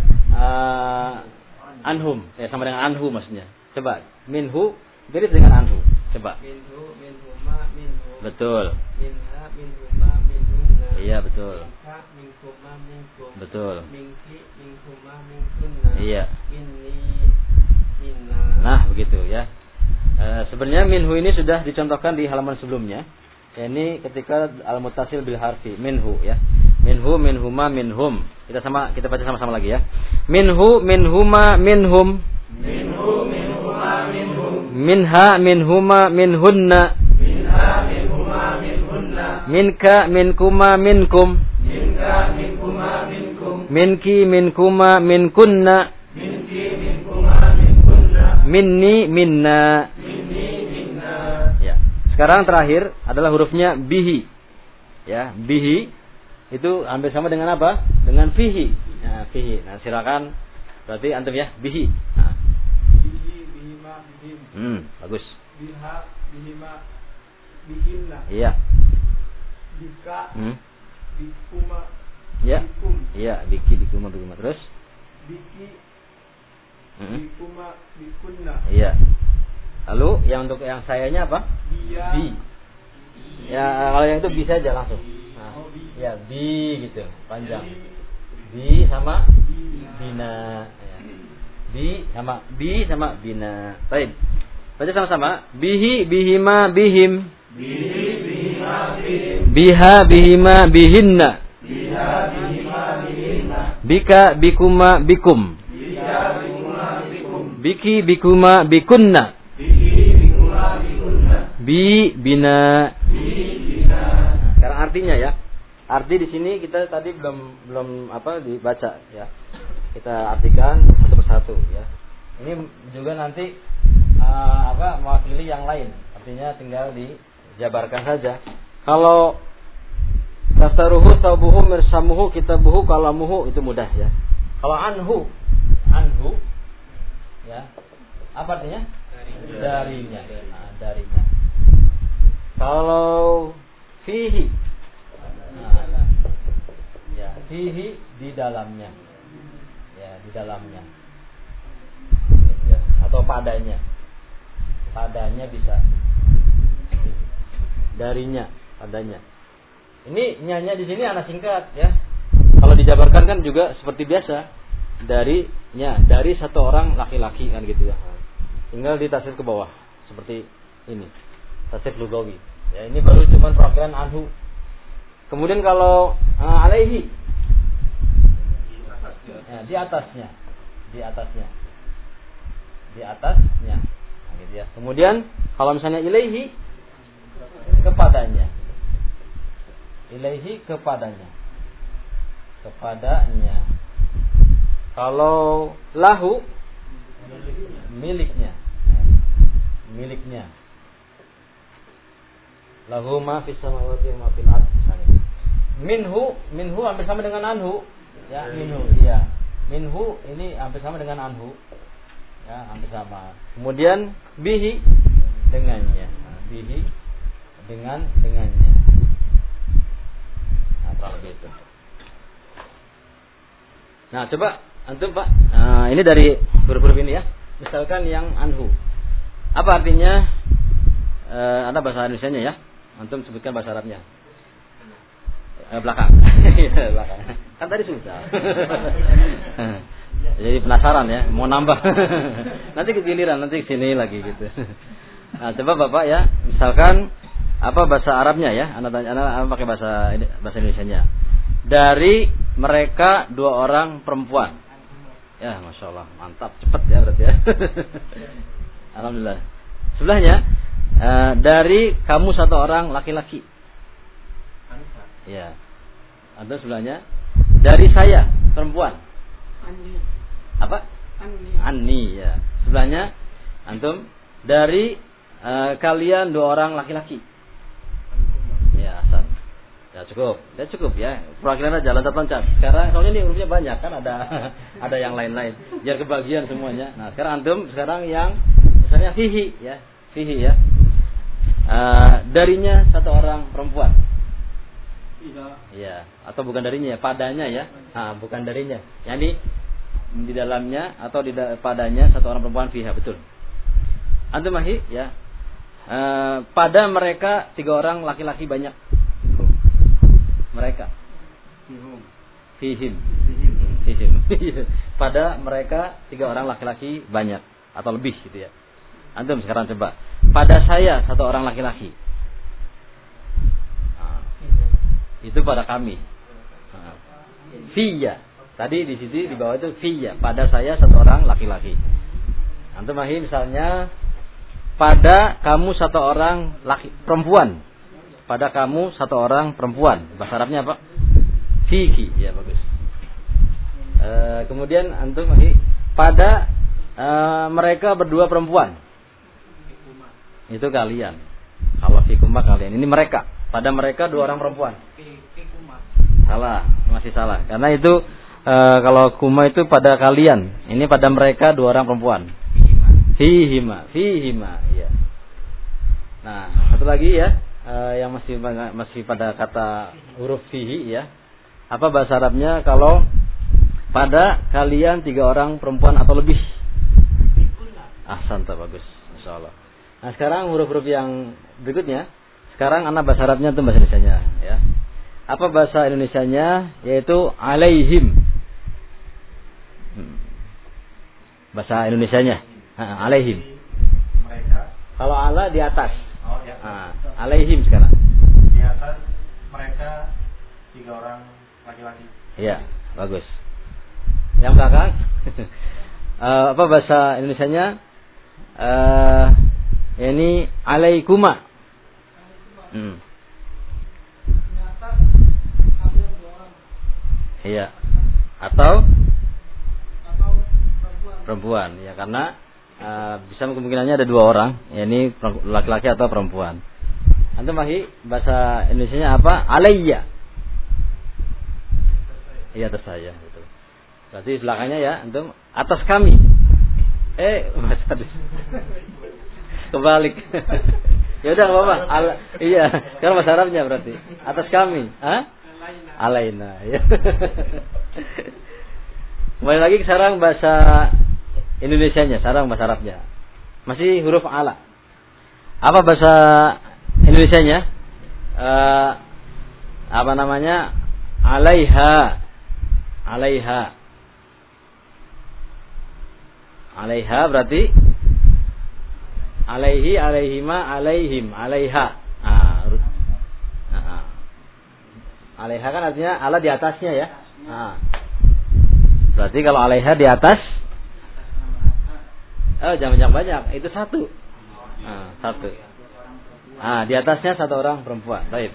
uh, anhum. Ya, sama dengan anhu maksudnya. Coba minhu mirip dengan anhu. Coba. Minhu, minhuma, minhu. Betul. Minha, minhuma, minhunna. Iya, betul. Minka, minhuma, minkum. Betul. Minki, minhuma, minkunna. Iya. Minni, minna. Nah, begitu ya. E, sebenarnya minhu ini sudah dicontohkan di halaman sebelumnya. Ya, ini ketika al-muttasil bil harfi minhu ya. Minhu, minhuma, minhum. Kita sama kita baca sama-sama lagi ya. Minhu, minhuma, minhum. Minhu, minhuma, minhum. Minha, minhuma, minhunna. Minha, minhuma, minhunna. Minka, minkuma, minkum. Minka, minkuma, minkum. Minki, minkuma, minkunna. Minki, minkuma, minkunna. Minni, minna. Minni, minna. Ya. Sekarang terakhir adalah hurufnya bihi. Ya, bihi itu hampir sama dengan apa? Dengan fihi. Nah, fihi. Nah, silakan berarti antum ya, bihi. Nah. Bihi, bihima, bihim. Hmm, bagus. Biha, bihima, bihinna. Iya. Bika, Hmm. bikuma, Ya. bikum. Iya, biki, bikuma, bikuma terus. Biki, Hmm. bikuma, bikunna. Iya. Lalu yang untuk yang sayanya apa? Biya. Bi. Ya, kalau yang itu bisa aja langsung. Nah, Oh, bi. ya, bi gitu, panjang. Bi sama bina. Ya. Bi sama bi sama bina. Baik. Baca sama-sama. Bihi, bihima, bihim. Bihi, bihima, bihim. Biha, bihima, bihinna. Biha, bihima, bihinna. Bika, bikuma, bikum. Bika, bikuma, bikum. Biki, bikuma, bikunna. Biki, bikuma, bikunna. Bi, bina. Bi, bina. Sekarang artinya ya. Arti di sini kita tadi belum belum apa dibaca ya. Kita artikan satu persatu ya. Ini juga nanti uh, apa mewakili yang lain. Artinya tinggal dijabarkan saja. Kalau Daftaruhu, taubuhu, mirsamuhu, kitabuhu, kalamuhu, itu mudah ya. Kalau anhu, anhu, ya, apa artinya? Darinya. Nah, darinya. Kalau fihi, nah, ya, fihi di dalamnya, ya, di dalamnya, ya, atau padanya, padanya bisa, darinya, padanya. Ini nyanya di sini anak singkat ya. Kalau dijabarkan kan juga seperti biasa, darinya, dari satu orang laki-laki kan gitu ya. Tinggal ditasir ke bawah seperti ini, tasir lugawi. Ya, ini baru cuma perwakilan anhu. Kemudian kalau uh, alaihi, ya, di atasnya, di atasnya, di atasnya, nah, gitu ya. Kemudian kalau misalnya ilaihi, kepadanya. Ilaihi kepadanya, kepadanya. Kalau lahu, miliknya, miliknya. Lahu ma fis samawati wa ma fil ardh. Minhu, minhu hampir sama dengan anhu. Ya, minhu, iya. Minhu ini hampir sama dengan anhu. Ya, hampir sama. Kemudian bihi, dengannya. Nah, bihi dengan dengannya. Nah, gitu. Nah, coba antum Pak. Nah, ini dari huruf-huruf ini ya. Misalkan yang anhu. Apa artinya? E, ada bahasa Indonesianya ya. Antum sebutkan bahasa Arabnya. E, belakang. belakang. Kan tadi sudah. Jadi penasaran ya, mau nambah. Nanti giliran, nanti sini lagi gitu. Nah, coba Bapak ya, misalkan apa bahasa Arabnya ya? Anak tanya, anak pakai bahasa bahasa Indonesianya. Dari mereka dua orang perempuan. Ya, masya Allah, mantap, cepat ya berarti ya. Alhamdulillah. Sebelahnya uh, dari kamu satu orang laki-laki. Ya. Ada sebelahnya dari saya perempuan. Ani. Apa? Ani. Ani ya. Sebelahnya antum dari uh, kalian dua orang laki-laki. Ya, Hasan. Ya cukup, ya cukup ya. Perwakilannya jalan terloncat. Sekarang soalnya ini hurufnya banyak kan, ada ada yang lain-lain. Biar kebagian semuanya. Nah, sekarang antum sekarang yang misalnya fihi ya, fihi ya. Uh, darinya satu orang perempuan. Iya. Ya, atau bukan darinya ya, padanya ya. Nah, bukan darinya. Yani di dalamnya atau di da- padanya satu orang perempuan fiha, betul. Antum mahi ya. Uh, pada mereka tiga orang laki-laki banyak. Mereka. Fihim. Fihim. Pada mereka tiga orang laki-laki banyak atau lebih gitu ya. Antum sekarang coba. Pada saya satu orang laki-laki. Nah, itu pada kami. Nah, fiya. Tadi di sini di bawah itu fiya. Pada saya satu orang laki-laki. Antum mahi misalnya pada kamu satu orang laki perempuan. Pada kamu satu orang perempuan. Bahasa Arabnya apa? Fihi. Ya bagus. E, kemudian antum lagi pada e, mereka berdua perempuan. Itu kalian. Kalau fikuma kalian. Ini mereka. Pada mereka dua orang perempuan. Salah, masih salah. Karena itu e, kalau kuma itu pada kalian. Ini pada mereka dua orang perempuan. Fihima, fihima. Ya. Nah, satu lagi ya. Uh, yang masih masih pada kata huruf fihi ya. Apa bahasa Arabnya kalau pada kalian tiga orang perempuan atau lebih? Ahsan, bagus, insyaallah. Nah sekarang huruf-huruf yang berikutnya. Sekarang anak bahasa Arabnya itu bahasa Indonesianya ya. Apa bahasa Indonesianya? Yaitu alaihim. Hmm. Bahasa Indonesianya ha, alaihim. Mereka. Kalau ala di atas. Oh, ya. Nah, alaihim sekarang. Di atas mereka tiga orang laki-laki. Iya, bagus. Yang belakang, uh, apa bahasa Indonesianya? Uh, ini alaikuma. Hmm. Iya. Atau perempuan, ya karena Uh, bisa kemungkinannya ada dua orang, ya ini laki-laki atau perempuan. Antum mahi bahasa Indonesianya apa? Alayya. Iya, atas saya, betul. Berarti belakangnya ya, antum atas kami. Eh, Mas Hadis. Kebalik. Ya udah apa-apa. Al- iya, sekarang bahasa Arabnya berarti. Atas kami, hah? Alaina, ya. Kembali lagi sekarang bahasa Indonesianya, sekarang bahasa Arabnya. Masih huruf ala. Apa bahasa Indonesianya? Uh, apa namanya? Alaiha. Alaiha. Alaiha berarti alaihi, alaihima, alaihim, alaiha. Ah, ah. Alaiha kan artinya ala di atasnya ya. Ah. Berarti kalau alaiha di atas, oh jangan banyak-banyak, itu satu. Ah, satu. Ah, di atasnya satu orang perempuan. Baik.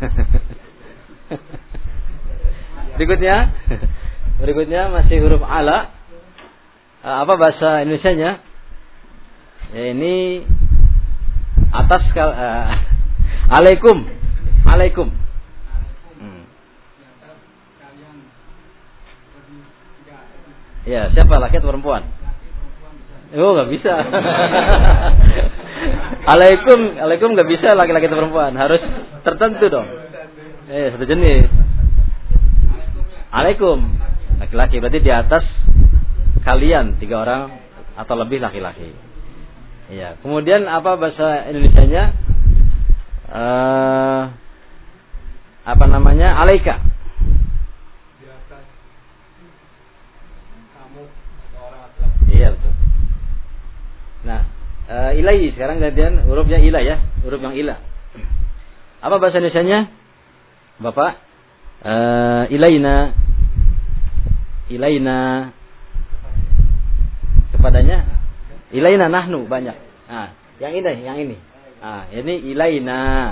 Berikutnya, berikutnya masih huruf ala. Apa bahasa Indonesianya? Ya, ini atas uh, alaikum, alaikum. Hmm. Ya, siapa, laki atau perempuan? Oh, nggak bisa. Alaikum, alaikum nggak bisa laki-laki atau perempuan, harus tertentu dong. Eh, satu jenis. Alaikum, laki-laki, berarti di atas kalian tiga orang atau lebih laki-laki. Iya. Kemudian apa bahasa Indonesianya? Uh, apa namanya? Alaika. Di atas kamu seorang laki-laki. Iya betul. Nah, uh, ilai sekarang gantian hurufnya ila ya, huruf yang ila. Apa bahasa Indonesianya? Bapak? Uh, ilaina. Ilaina. Kepadanya ilaina nahnu banyak. Nah, yang ini, yang ini. Ah, ini ilaina.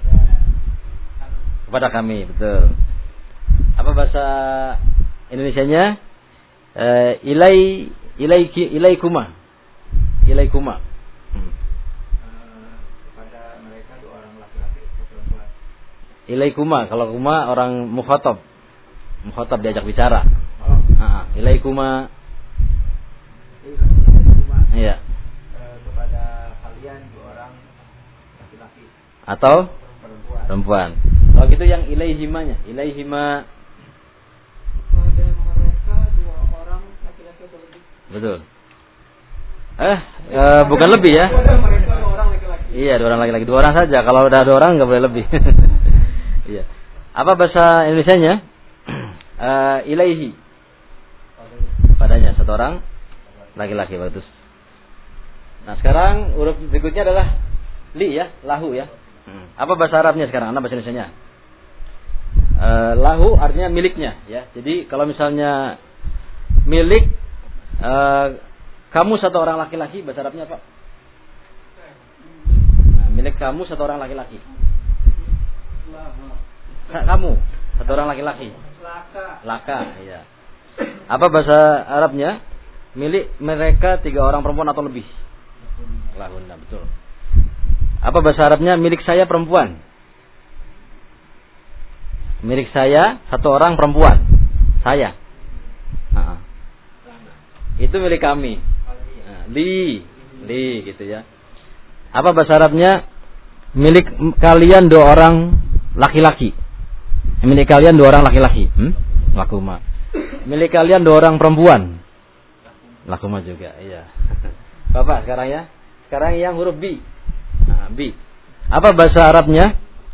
Kepada kami, betul. Apa bahasa Indonesianya? Eh, ilai ilaiki ilaikuma. Ilaikuma. Hmm. Kepada mereka dua orang laki-laki atau perempuan. Ilaikuma, kalau kuma orang mukhatab. Mukhatab diajak bicara. Oh. Ah, ilaikuma. Iya. E, kepada kalian dua orang laki-laki Atau perempuan. perempuan. Kalau gitu yang ilaihimanya, ilaihima. Pada mereka dua orang laki-laki atau lebih. Betul. Eh, e, bukan lebih ya. Pada mereka dua orang laki-laki. Iya, dua orang laki-laki, dua orang saja. Kalau udah dua orang nggak boleh lebih. Iya. Apa bahasa Indonesianya? Uh, ilaihi. Padanya satu orang laki-laki, bagus. Nah, sekarang huruf berikutnya adalah li ya, lahu ya. Hmm. Apa bahasa Arabnya sekarang? Apa bahasa Indonesianya? Uh, lahu artinya miliknya ya. Jadi kalau misalnya milik uh, kamu satu orang laki-laki, bahasa Arabnya apa? Nah, milik kamu satu orang laki-laki. Kamu satu orang laki-laki. Laka. Laka, iya. Apa bahasa Arabnya? Milik mereka tiga orang perempuan atau lebih. Lahunna, betul. Apa bahasa Arabnya? Milik saya perempuan. Milik saya satu orang perempuan. Saya. Nah, itu milik kami. Nah, li, li gitu ya. Apa bahasa Arabnya? Milik kalian dua orang laki-laki. Milik kalian dua orang laki-laki. Hmm? Lakuma. Milik kalian dua orang perempuan. Lakuma juga, iya. Bapak sekarang ya. Sekarang yang huruf B. Nah, B. Apa bahasa Arabnya?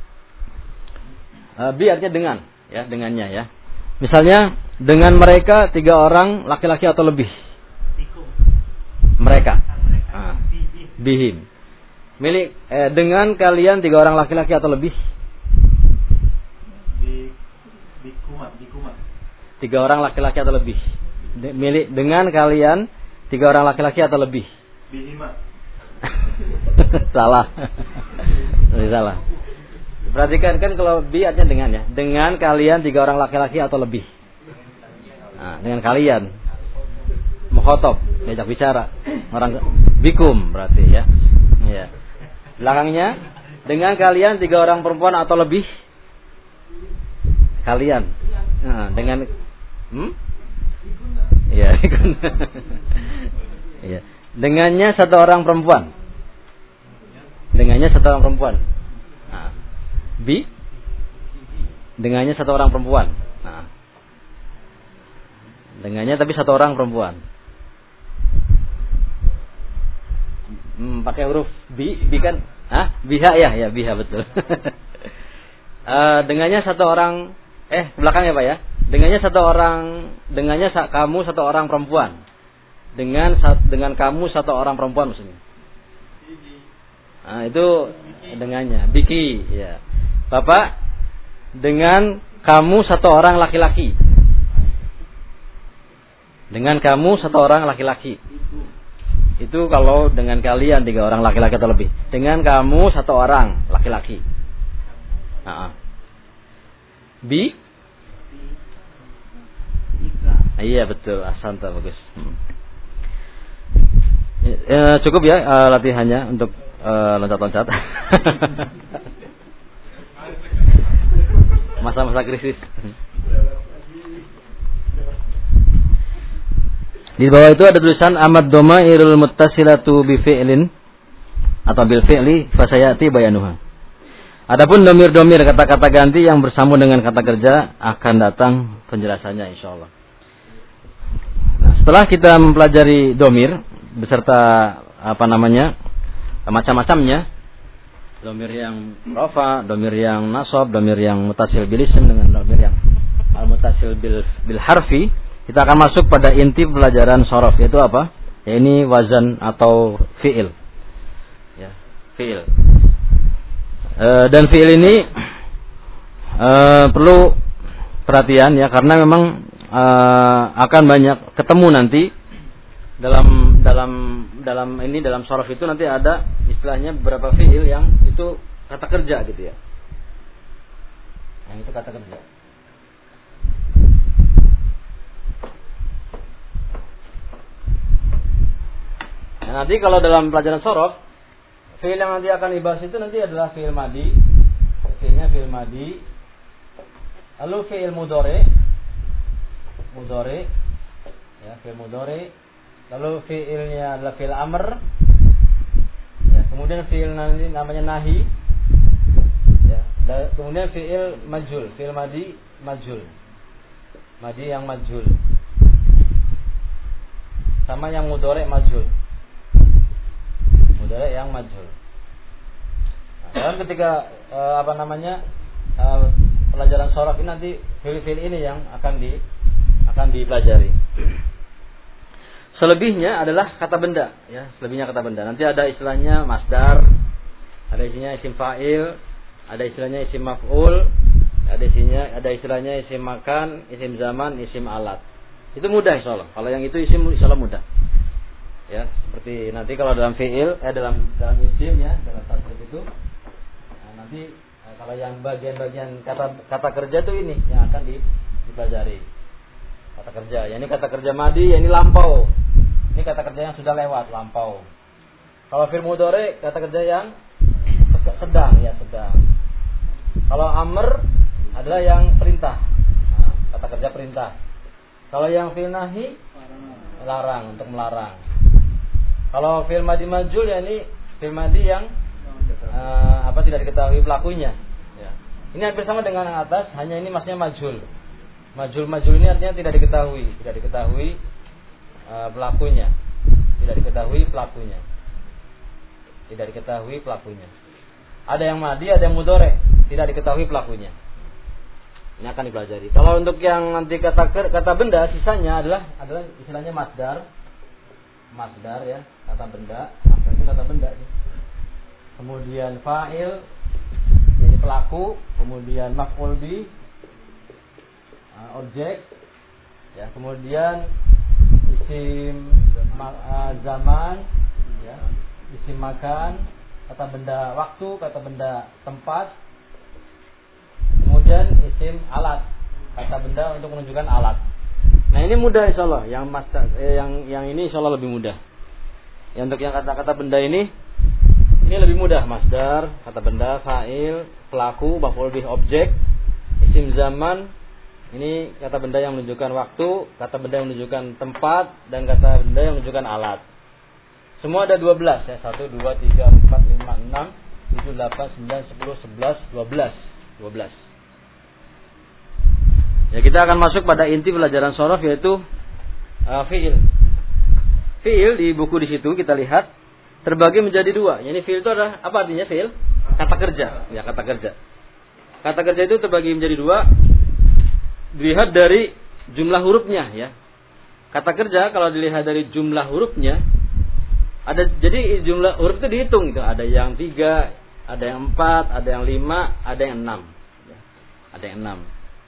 Uh, B artinya dengan, ya, dengannya ya. Misalnya dengan mereka tiga orang laki-laki atau lebih. Mereka. Nah, bihim. Milik eh, dengan kalian tiga orang laki-laki atau lebih. Di bikuma, bikuma. Tiga orang laki-laki atau lebih. De, milik dengan kalian tiga orang laki-laki atau lebih. Bihima. Salah. Sorry, salah. Perhatikan kan kalau bi artinya dengan ya. Dengan kalian tiga orang laki-laki atau lebih. Nah, dengan kalian. Mukhotob, diajak bicara. Orang bikum berarti ya. Iya. Belakangnya dengan kalian tiga orang perempuan atau lebih. Kalian. Nah, dengan Hmm? Iya, iya. Dengannya satu orang perempuan. Dengannya satu orang perempuan. Nah. Bi? Dengannya satu orang perempuan. Nah. Dengannya tapi satu orang perempuan. Hmm, pakai huruf bi, bi kan? Hah? Biha ya, ya biha betul. uh, dengannya satu orang, eh belakangnya Pak ya. Dengannya satu orang, dengannya sa, kamu satu orang perempuan. Dengan dengan kamu satu orang perempuan maksudnya. Nah, itu dengannya. Biki, ya. Bapak dengan kamu satu orang laki-laki. Dengan kamu satu orang laki-laki. Itu kalau dengan kalian tiga orang laki-laki atau lebih. Dengan kamu satu orang laki-laki. Nah, bi? Ah, iya betul, asanta bagus. Hmm. E, cukup ya uh, latihannya untuk uh, loncat-loncat. Masa-masa krisis. Di bawah itu ada tulisan amad dhamairul muttasilatu bi fi'lin atau bil fi'li fasayati bayanuha. Adapun domir-domir kata-kata ganti yang bersambung dengan kata kerja akan datang penjelasannya insyaallah. Nah, setelah kita mempelajari domir beserta apa namanya macam-macamnya, domir yang rafa, domir yang nasab, domir yang mutasil bil ism dengan domir yang al mutasil bil bil harfi, kita akan masuk pada inti pelajaran shorof, yaitu apa? Ya, ini wazan atau fi'il. Ya, fi'il. E, dan fi'il ini e, perlu perhatian ya, karena memang e, akan banyak ketemu nanti dalam dalam dalam ini dalam shorof itu nanti ada istilahnya beberapa fi'il yang itu kata kerja gitu ya. Yang itu kata kerja. Nah, nanti kalau dalam pelajaran shorof, fi'il yang nanti akan dibahas itu nanti adalah fi'il madi, fi'ilnya fi'il madi, lalu fi'il mudhari, mudhari, ya fi'il mudhari, lalu fi'ilnya adalah fi'il amr, ya, kemudian fi'il nanti namanya nahi, ya, dan kemudian fi'il majhul, fi'il madi majhul, madi yang majhul, sama yang mudhari majhul. Mudhari yang majhul. Nah, dan ketika uh, apa namanya uh, pelajaran shorof ini nanti fiil-fiil ini yang akan di akan dipelajari. Selebihnya adalah kata benda, ya. Selebihnya kata benda. Nanti ada istilahnya masdar, ada istilahnya isim fa'il, ada istilahnya isim maf'ul, ada istilahnya ada istilahnya isim makan, isim zaman, isim alat. Itu mudah insyaallah. Kalau yang itu isim insyaallah mudah. Ya, seperti nanti kalau dalam fi'il, eh dalam dalam isim ya, dalam tasrif itu. Nah, nanti eh, kalau yang bagian-bagian kata kata kerja itu ini yang akan dipelajari. Kata kerja, ya ini kata kerja madi, ya ini lampau. Ini kata kerja yang sudah lewat, lampau. Kalau fi'il mudhari, kata kerja yang sedang, ya sedang. Kalau amr adalah yang perintah. Nah, kata kerja perintah. Kalau yang fi'il nahi, larang, untuk melarang. Kalau fi'il madi majhul ya ini fi'il madi yang uh, apa tidak diketahui pelakunya. Ya. Ini hampir sama dengan yang atas, hanya ini maksudnya majhul. Majhul majhul ini artinya tidak diketahui, tidak diketahui uh, pelakunya, tidak diketahui pelakunya, tidak diketahui pelakunya. Ada yang madi, ada yang mudhari, tidak diketahui pelakunya. Ini akan dipelajari. Kalau untuk yang nanti kata kata benda, sisanya adalah adalah istilahnya masdar. Masdar ya, kata benda, masdar itu kata benda ya. Kemudian fa'il jadi pelaku, kemudian maf'ul bi uh, objek ya, kemudian isim uh, zaman ya, isim makan, kata benda waktu, kata benda tempat, kemudian isim alat, kata benda untuk menunjukkan alat. Nah ini mudah insyaallah, yang masdar, eh, yang yang ini insyaallah lebih mudah. Ya, untuk yang kata-kata benda ini, ini lebih mudah. Masdar, kata benda, fa'il, pelaku, maf'ul bih objek, isim zaman, Ini kata benda yang menunjukkan waktu, kata benda yang menunjukkan tempat, dan kata benda yang menunjukkan alat. Semua ada dua belas ya. satu, dua, tiga, empat, lima, enam, tujuh, delapan, sembilan, sepuluh, sebelas, dua belas. dua belas. Ya, kita akan masuk pada inti pelajaran shorof, yaitu uh, fi'il. Fi'il di buku di situ kita lihat terbagi menjadi dua. Ini fi'il itu adalah apa artinya fi'il? Kata kerja. Ya, kata kerja. Kata kerja itu terbagi menjadi dua. Dilihat dari jumlah hurufnya ya. Kata kerja kalau dilihat dari jumlah hurufnya, ada jadi jumlah huruf itu dihitung gitu. Ada yang tiga, ada yang empat, ada yang lima, ada yang enam. Ya, ada yang enam.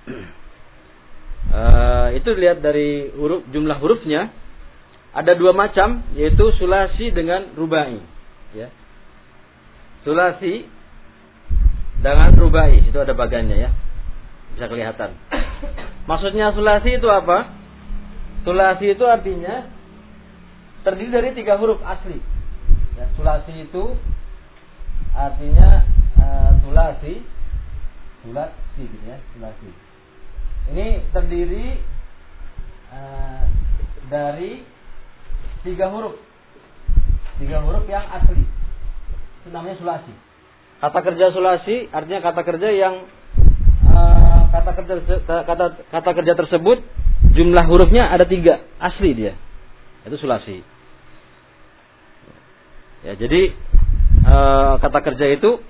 uh, itu dilihat dari huruf jumlah hurufnya. Ada dua macam, yaitu sulasi dengan rubai. Ya. Sulasi dengan rubai itu ada bagannya ya. Bisa kelihatan. Maksudnya sulasi itu apa? Sulasi itu artinya terdiri dari tiga huruf asli. Ya, sulasi itu artinya uh, sulasi, sulasi gitu ya, sulasi. Ini terdiri uh, dari tiga huruf, tiga huruf yang asli. Itu namanya sulasi. Kata kerja sulasi artinya kata kerja yang uh, kata kerja kata kata kerja tersebut jumlah hurufnya ada tiga asli dia. Itu sulasi. Ya, jadi uh, kata kerja itu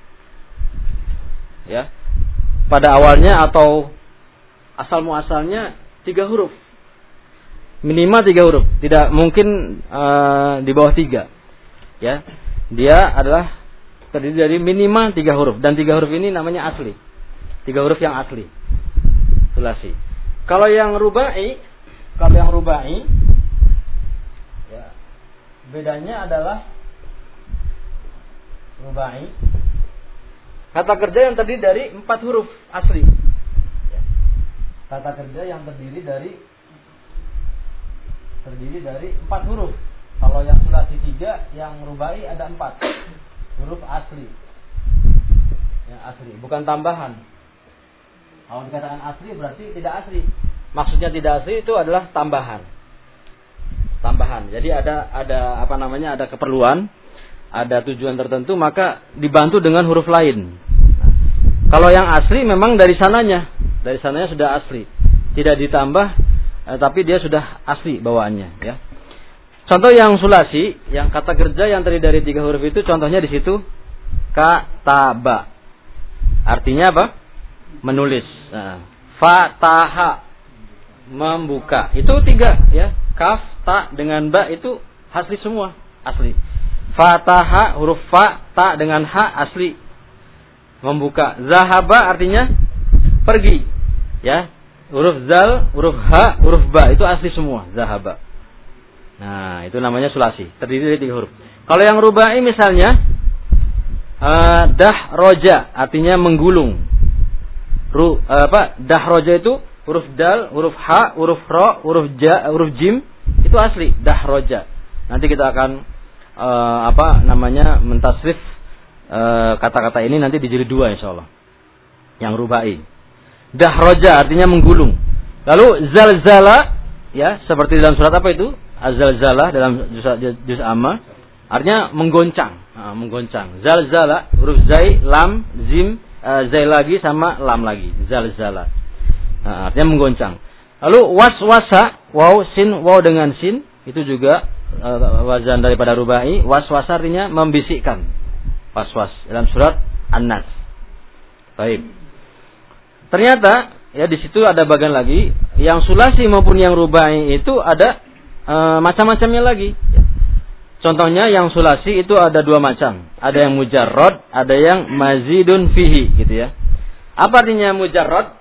ya pada awalnya atau asal muasalnya tiga huruf. Minimal tiga huruf, tidak mungkin uh, di bawah tiga. Ya, dia adalah terdiri dari minimal tiga huruf, dan tiga huruf ini namanya asli. Tiga huruf yang asli, sulasi. Kalau yang rubai, kalau yang rubai, ya, bedanya adalah rubai. Kata kerja yang terdiri dari empat huruf asli. Ya. Kata kerja yang terdiri dari terdiri dari empat huruf. Kalau yang sulasi tiga, yang rubai ada empat huruf asli. Yang asli, bukan tambahan. Kalau dikatakan asli berarti tidak asli. Maksudnya tidak asli itu adalah tambahan. Tambahan. Jadi ada ada apa namanya? Ada keperluan, ada tujuan tertentu, maka dibantu dengan huruf lain. Nah, kalau yang asli memang dari sananya, dari sananya sudah asli, tidak ditambah, eh, tapi dia sudah asli bawaannya. Ya. Contoh yang sulasi, yang kata kerja yang terdiri dari tiga huruf itu, contohnya di situ kataba. Artinya apa? Menulis. Nah, fataha, membuka. Itu tiga, ya. Kaf, ta dengan ba itu asli semua, asli. Fataha huruf fa, ta dengan ha asli. Membuka. Zahaba artinya pergi. Ya. Huruf zal, huruf ha, huruf ba itu asli semua, zahaba. Nah, itu namanya sulasi, terdiri dari tiga huruf. Kalau yang rubai misalnya uh, dah roja artinya menggulung. Ru, uh, apa? Dah roja itu huruf dal, huruf ha, huruf ro, huruf ja, huruf jim itu asli, dah roja. Nanti kita akan uh, apa namanya mentasrif uh, kata-kata ini nanti di jilid dua insyaallah. Yang rubai. Dah roja artinya menggulung. Lalu zalzala ya, seperti dalam surat apa itu? Az-zalzalah dalam juz juz amma artinya menggoncang, nah, menggoncang. Zalzala huruf zai, lam, zim, uh, zai lagi sama lam lagi. Zalzala. Nah, artinya menggoncang. Lalu waswasa, waw sin, waw dengan sin itu juga uh, wazan daripada rubai. Waswasa artinya membisikkan. Waswas dalam surat An-Nas. Baik. Ternyata ya di situ ada bagian lagi yang sulasi maupun yang rubai itu ada E, macam-macamnya lagi. Contohnya yang sulasi itu ada dua macam. Ada yang mujarrad, ada yang mazidun fihi, gitu ya. Apa artinya mujarrad?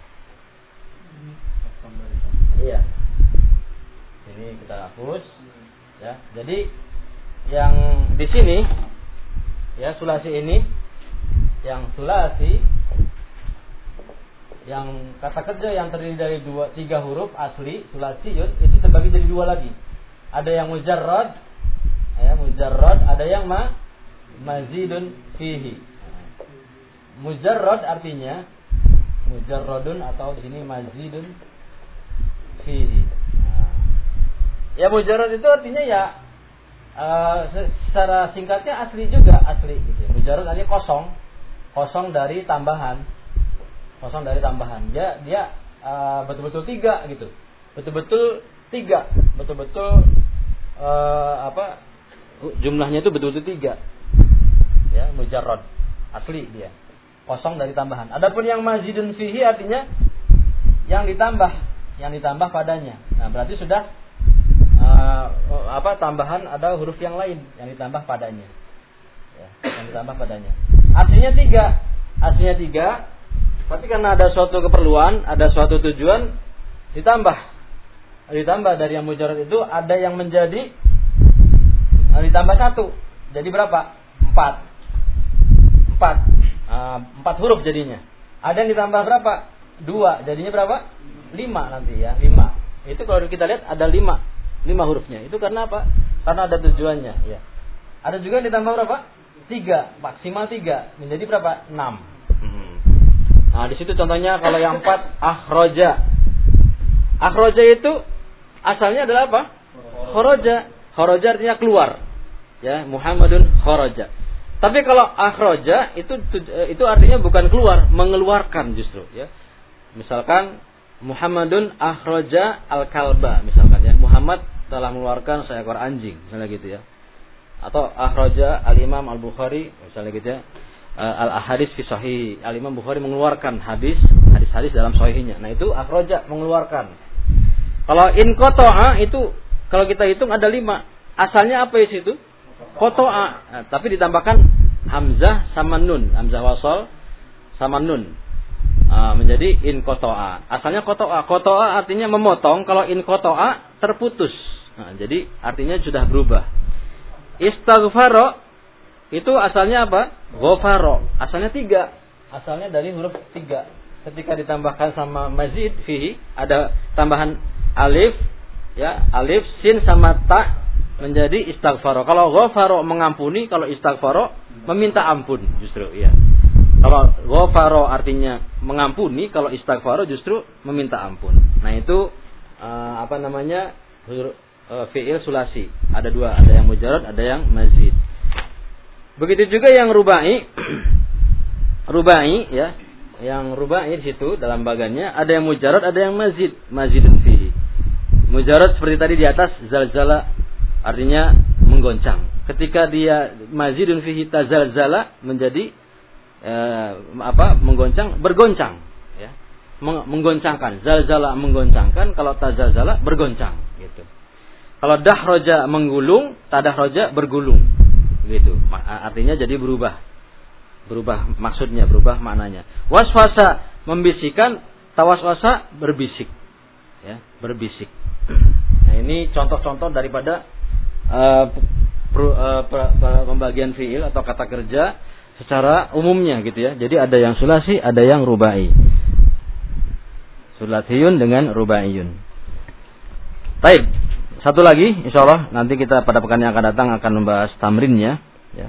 Iya. Ini kita hapus. Ya. Jadi yang di sini, ya sulasi ini, yang sulasi, yang kata kerja yang terdiri dari dua tiga huruf asli sulasiyun itu terbagi jadi dua lagi. Ada yang mujarrad, ya mujarrad, ada yang ma mazidun fihi. Mujarrad artinya mujarradun atau di sini mazidun fihi. Nah. Ya mujarrad itu artinya ya uh, secara singkatnya asli juga, asli gitu. Mujarrad artinya kosong, kosong dari tambahan. Kosong dari tambahan. Dia dia uh, betul-betul tiga gitu. Betul-betul tiga, betul-betul uh, apa? Jumlahnya itu betul-betul tiga. Ya, mujarrad. Asli dia. Kosong dari tambahan. Adapun yang mazidun fihi artinya yang ditambah, yang ditambah padanya. Nah, berarti sudah uh, apa tambahan ada huruf yang lain yang ditambah padanya. Ya, yang ditambah padanya. Aslinya tiga, aslinya tiga. Tapi karena ada suatu keperluan, ada suatu tujuan, ditambah, ditambah dari yang mujarrad itu ada yang menjadi ditambah satu. Jadi berapa? Empat. Empat. Uh, empat huruf jadinya. Ada yang ditambah berapa? Dua. Jadinya berapa? Lima nanti ya. Lima. Itu kalau kita lihat ada lima. Lima hurufnya. Itu karena apa? Karena ada tujuannya. Ya. Ada juga yang ditambah berapa? Tiga. Maksimal tiga. Menjadi berapa? Enam. Hmm. Nah di situ contohnya kalau yang empat akhroja. Akhroja itu asalnya adalah apa? Khoroja. Khoroja artinya keluar. Ya, Muhammadun khoroja. Tapi kalau akhroja itu itu artinya bukan keluar, mengeluarkan justru ya. Misalkan Muhammadun akhroja al-kalba misalkan ya. Muhammad telah mengeluarkan seekor anjing misalnya gitu ya. Atau akhroja al-Imam al-Bukhari misalnya gitu ya. Al-ahadits fi sahih. Al-Imam Bukhari mengeluarkan hadis, hadis-hadis dalam sahihnya. Nah, itu akhroja mengeluarkan. Kalau in qata'a itu kalau kita hitung ada lima. Asalnya apa di situ? Qata'a. Nah, tapi ditambahkan hamzah sama nun, hamzah wasal sama nun. Uh, menjadi in qata'a. Asalnya qata'a. Qata'a artinya memotong, kalau in qata'a terputus. Nah, jadi artinya sudah berubah. Istaghfara itu asalnya apa? Ghafara. Asalnya tiga. Asalnya dari huruf tiga. Ketika ditambahkan sama mazid fihi ada tambahan alif ya, alif, sin sama ta menjadi istaghfara. Kalau ghafara mengampuni, kalau istaghfara meminta ampun justru ya. Kalau ghafara artinya mengampuni, kalau istaghfara justru meminta ampun. Nah, itu uh, apa namanya? Uh, fi'il sulasi. Ada dua, ada yang mujarrad, ada yang mazid. Begitu juga yang rubai. Rubai ya. Yang rubai di situ dalam bagannya ada yang mujarrad, ada yang mazid, mazidun fihi. Mujarrad seperti tadi di atas, zalzala artinya menggoncang. Ketika dia mazidun fihi tazalzala menjadi eh, apa? Menggoncang, bergoncang ya. Menggoncangkan, zalzala menggoncangkan, kalau tazalzala bergoncang gitu. Kalau dahroja menggulung, tadahroja bergulung gitu. Artinya jadi berubah. Berubah maksudnya, berubah maknanya. Waswasa membisikkan, tawaswasa berbisik. Ya, berbisik. Nah, ini contoh-contoh daripada uh, per, uh, per, per, pembagian fiil atau kata kerja secara umumnya gitu ya. Jadi ada yang sulasi, ada yang rubai. Sulasiyun dengan rubaiyun. Baik, satu lagi insyaallah nanti kita pada pekan yang akan datang akan membahas tamrinnya ya.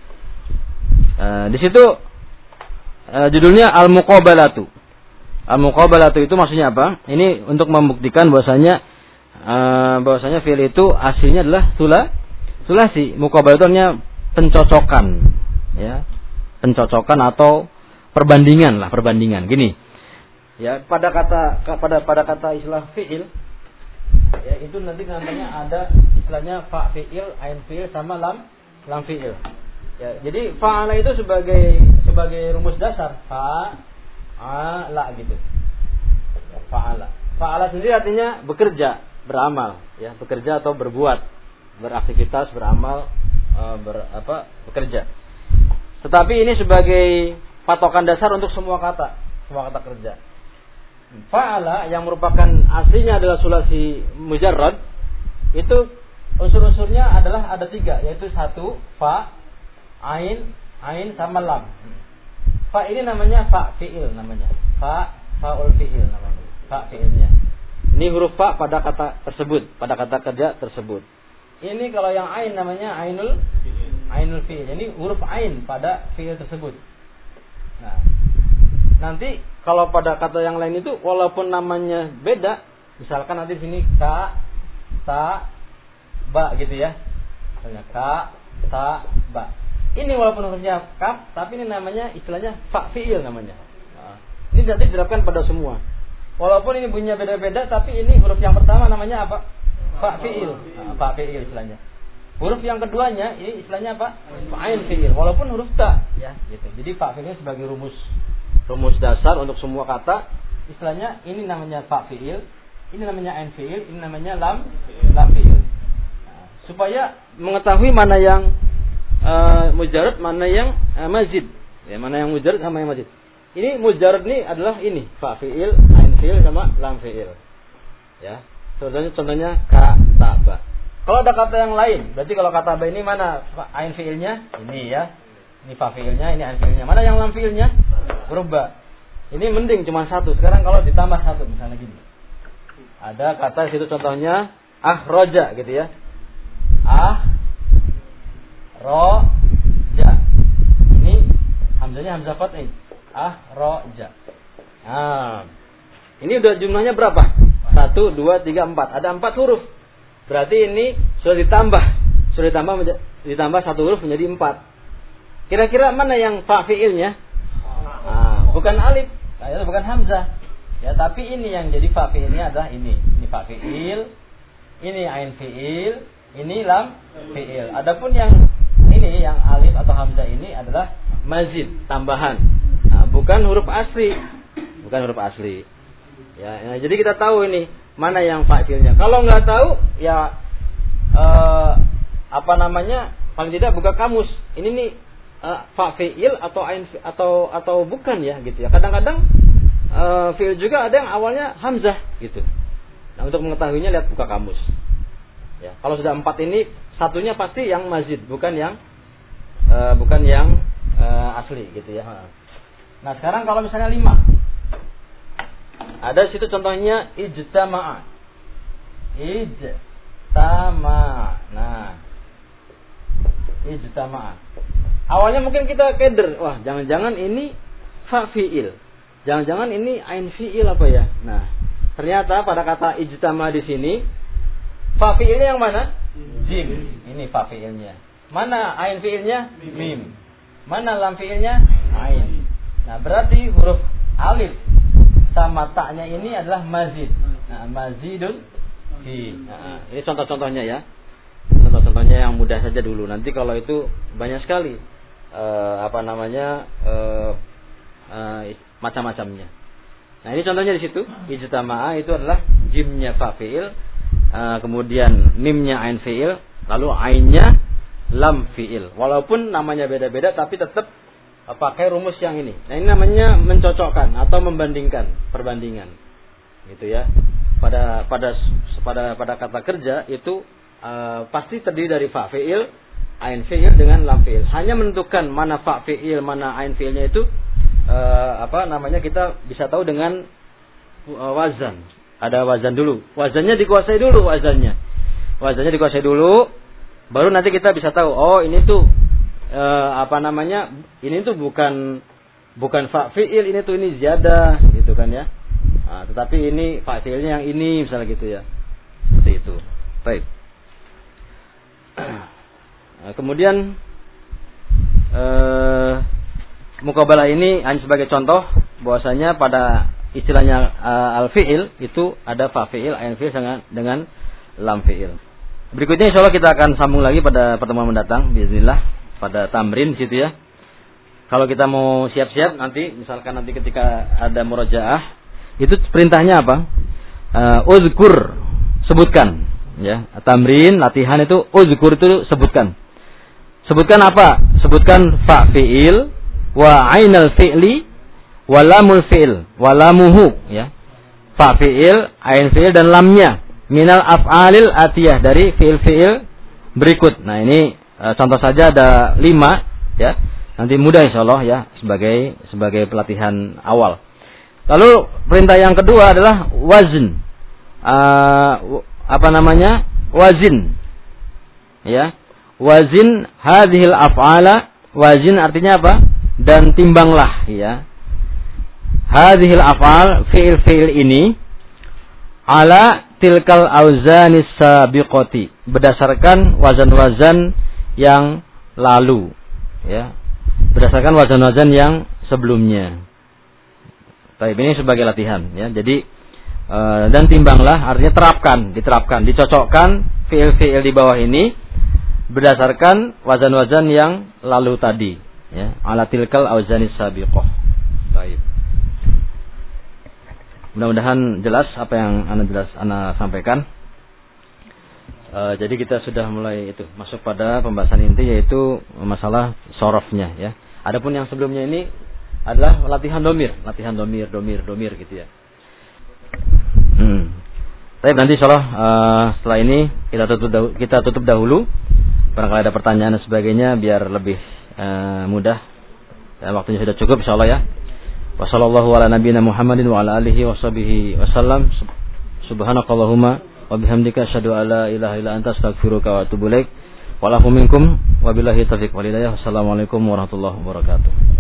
Uh, di situ uh, judulnya al-muqabalatu. Al-muqabalatu itu maksudnya apa? Ini untuk membuktikan bahwasanya uh, bahwasanya fi'il itu aslinya adalah sula sulasi. Muqabalah itu artinya pencocokan, ya. Pencocokan atau perbandingan lah, perbandingan. Gini. Ya, pada kata pada pada kata istilah fi'il ya itu nanti namanya ada istilahnya fa fi'il, ain fi'il sama lam lam fi'il. Ya, jadi fa'ala itu sebagai sebagai rumus dasar fa ala gitu. Ya, fa'ala. Fa'ala sendiri artinya bekerja, beramal, ya, bekerja atau berbuat, beraktivitas, beramal, e, ber, apa, bekerja. Tetapi ini sebagai patokan dasar untuk semua kata, semua kata kerja. Fa'ala yang merupakan aslinya adalah sulasi mujarrad, itu unsur-unsurnya adalah ada tiga, yaitu satu fa, ain, ain sama lam. Fa ini namanya fa fi'il namanya. Fa faul fi'il namanya. Fa fi'ilnya. Ini huruf fa pada kata tersebut, pada kata kerja tersebut. Ini kalau yang ain namanya ainul ainul fi'il. Ini huruf ain pada fi'il tersebut. Nah, nanti kalau pada kata yang lain itu walaupun namanya beda, misalkan nanti di sini ka, ta, ba gitu ya. Misalnya ka, ta, ba. Ini walaupun hurufnya kaf, tapi ini namanya istilahnya fa fiil namanya. Nah, ini nanti diterapkan pada semua. Walaupun ini bunyinya beda-beda, tapi ini huruf yang pertama namanya apa? Fa fiil. Nah, fa fiil istilahnya. Huruf yang keduanya ini istilahnya apa? Ain fiil. Walaupun huruf ta, ya, gitu. Jadi fa fiil ini sebagai rumus rumus dasar untuk semua kata. Istilahnya ini namanya fa fiil, ini namanya ain fiil, ini namanya lam lam fiil. Nah, supaya mengetahui mana yang uh, mujarrad, mana yang uh, mazid. Ya, mana yang mujarrad sama yang mazid. Ini mujarrad ini adalah ini fa fiil, ain fiil sama lam fiil. Ya. Contohnya contohnya ka, ta, ba. Kalau ada kata yang lain, berarti kalau kata ba ini mana ain fiilnya? Ini ya. Ini fa fiilnya, ini ain fiilnya. Mana yang lam fiilnya? Huruf ba. Ini mending cuma satu. Sekarang kalau ditambah satu misalnya gini. Ada kata di situ contohnya akhraja gitu ya. Ah ro ja. Ini hamzahnya hamzah fathah. Akhraja. Nah, ini udah jumlahnya berapa? Satu, dua, tiga, empat. Ada empat huruf. Berarti ini sudah ditambah, sudah ditambah ditambah satu huruf menjadi empat. Kira-kira mana yang fa fiilnya? Nah, bukan alif, itu bukan hamzah. Ya, tapi ini yang jadi fa fiilnya adalah ini. Ini fa fiil, ini ain fiil, ini lam fiil. Adapun yang ini yang alif atau hamzah ini adalah mazid, tambahan. Nah, bukan huruf asli. Bukan huruf asli. Ya, ya, jadi kita tahu ini mana yang fa'ilnya. Kalau nggak tahu, ya eh, apa namanya? Paling tidak buka kamus. Ini nih eh, fa'il atau ain atau atau bukan ya gitu ya. Kadang-kadang eh, fi'il juga ada yang awalnya hamzah gitu. Nah, untuk mengetahuinya lihat buka kamus. Ya, kalau sudah empat ini satunya pasti yang mazid, bukan yang eh, bukan yang eh, asli gitu ya. Nah, sekarang kalau misalnya lima. Ada situ contohnya ijtama'a. Ijtama'a. Nah. Ijtama'a. Awalnya mungkin kita keder. Wah, jangan-jangan ini fa fiil. Jangan-jangan ini ain fiil apa ya? Nah, ternyata pada kata ijtama'a di sini fa fiilnya yang mana? Jim. Ini fa fiilnya. Mana ain fiilnya? Mim. Mana lam fiilnya? Ain. Nah, berarti huruf alif sama taknya ini adalah mazid. Nah, mazidun fi. Nah, ini contoh-contohnya ya. Contoh-contohnya yang mudah saja dulu. Nanti kalau itu banyak sekali uh, apa namanya uh, uh, macam-macamnya. Nah, ini contohnya di situ. Ijtama'a itu adalah jimnya fa fiil, uh, kemudian mimnya ain fiil, lalu ainnya lam fiil. Walaupun namanya beda-beda tapi tetap pakai rumus yang ini. Nah, ini namanya mencocokkan atau membandingkan, perbandingan. Gitu ya. Pada pada pada pada kata kerja itu uh, pasti terdiri dari fa fiil, ain fiil dengan lam fiil. Hanya menentukan mana fa fiil, mana ain fiilnya itu uh, apa namanya kita bisa tahu dengan uh, wazan. Ada wazan dulu. Wazannya dikuasai dulu wazannya. Wazannya dikuasai dulu, baru nanti kita bisa tahu oh ini tuh Uh, apa namanya ini tuh bukan bukan fa fiil, ini tuh ini ziyadah gitu kan ya. Nah, tetapi ini fa fiilnya yang ini misalnya gitu ya. Seperti itu. Baik. Nah, kemudian uh, muqabalah ini hanya sebagai contoh bahwasanya pada istilahnya uh, al fiil itu ada fa fiil, ain fiil dengan dengan lam fiil. Berikutnya insyaallah kita akan sambung lagi pada pertemuan mendatang bismillah. Pada tamrin situ ya. Kalau kita mau siap-siap nanti, misalkan nanti ketika ada murojaah, itu perintahnya apa? Uh, uzkur, sebutkan, ya. Tamrin, latihan itu uzkur itu sebutkan. Sebutkan apa? Sebutkan fa fiil, wa ainal fi'li, wa lamul fi'il, wa lamuhu, ya. Fa fiil, ain fi'il dan lamnya minal af'alil atiyah dari fi'il-fi'il berikut. Nah, ini contoh saja ada lima ya. Nanti mudah insyaallah ya sebagai sebagai pelatihan awal. Lalu perintah yang kedua adalah wazn. Uh, apa namanya? Wazin. Ya. Wazin hadhil af'ala. Wazin artinya apa? Dan timbanglah ya. hadhil af'al fi'il-fi'il ini ala tilkal auzanis sabiqati, berdasarkan wazan-wazan yang lalu, ya. Berdasarkan wazan-wazan yang sebelumnya. Baik, ini sebagai latihan, ya. Jadi e, dan timbanglah, artinya terapkan, diterapkan, dicocokkan fi'il-fi'il di bawah ini berdasarkan wazan-wazan yang lalu tadi, ya. Ala tilkal auzanis sabiqah. Baik. Mudah-mudahan jelas apa yang ana jelas ana sampaikan. E, jadi kita sudah mulai itu masuk pada pembahasan inti, yaitu masalah sorofnya, ya. Adapun yang sebelumnya ini adalah latihan domir, latihan domir, domir, domir gitu ya. Hmm. Tapi nanti insyaallah uh, setelah ini kita tutup dahulu, kita tutup dahulu. Barangkali ada pertanyaan dan sebagainya biar lebih uh, mudah. Dan waktunya sudah cukup insyaallah ya. Wassallallahu ala nabiyina Muhammadin wa ala alihi washabihi wasallam. Subhanakallahumma wa bihamdika asyhadu an la ilaha illa anta astaghfiruka wa atubu ilaik. Wa lakum minkum wa billahi taufiq wal hidayah. Wassalamualaikum warahmatullahi wabarakatuh.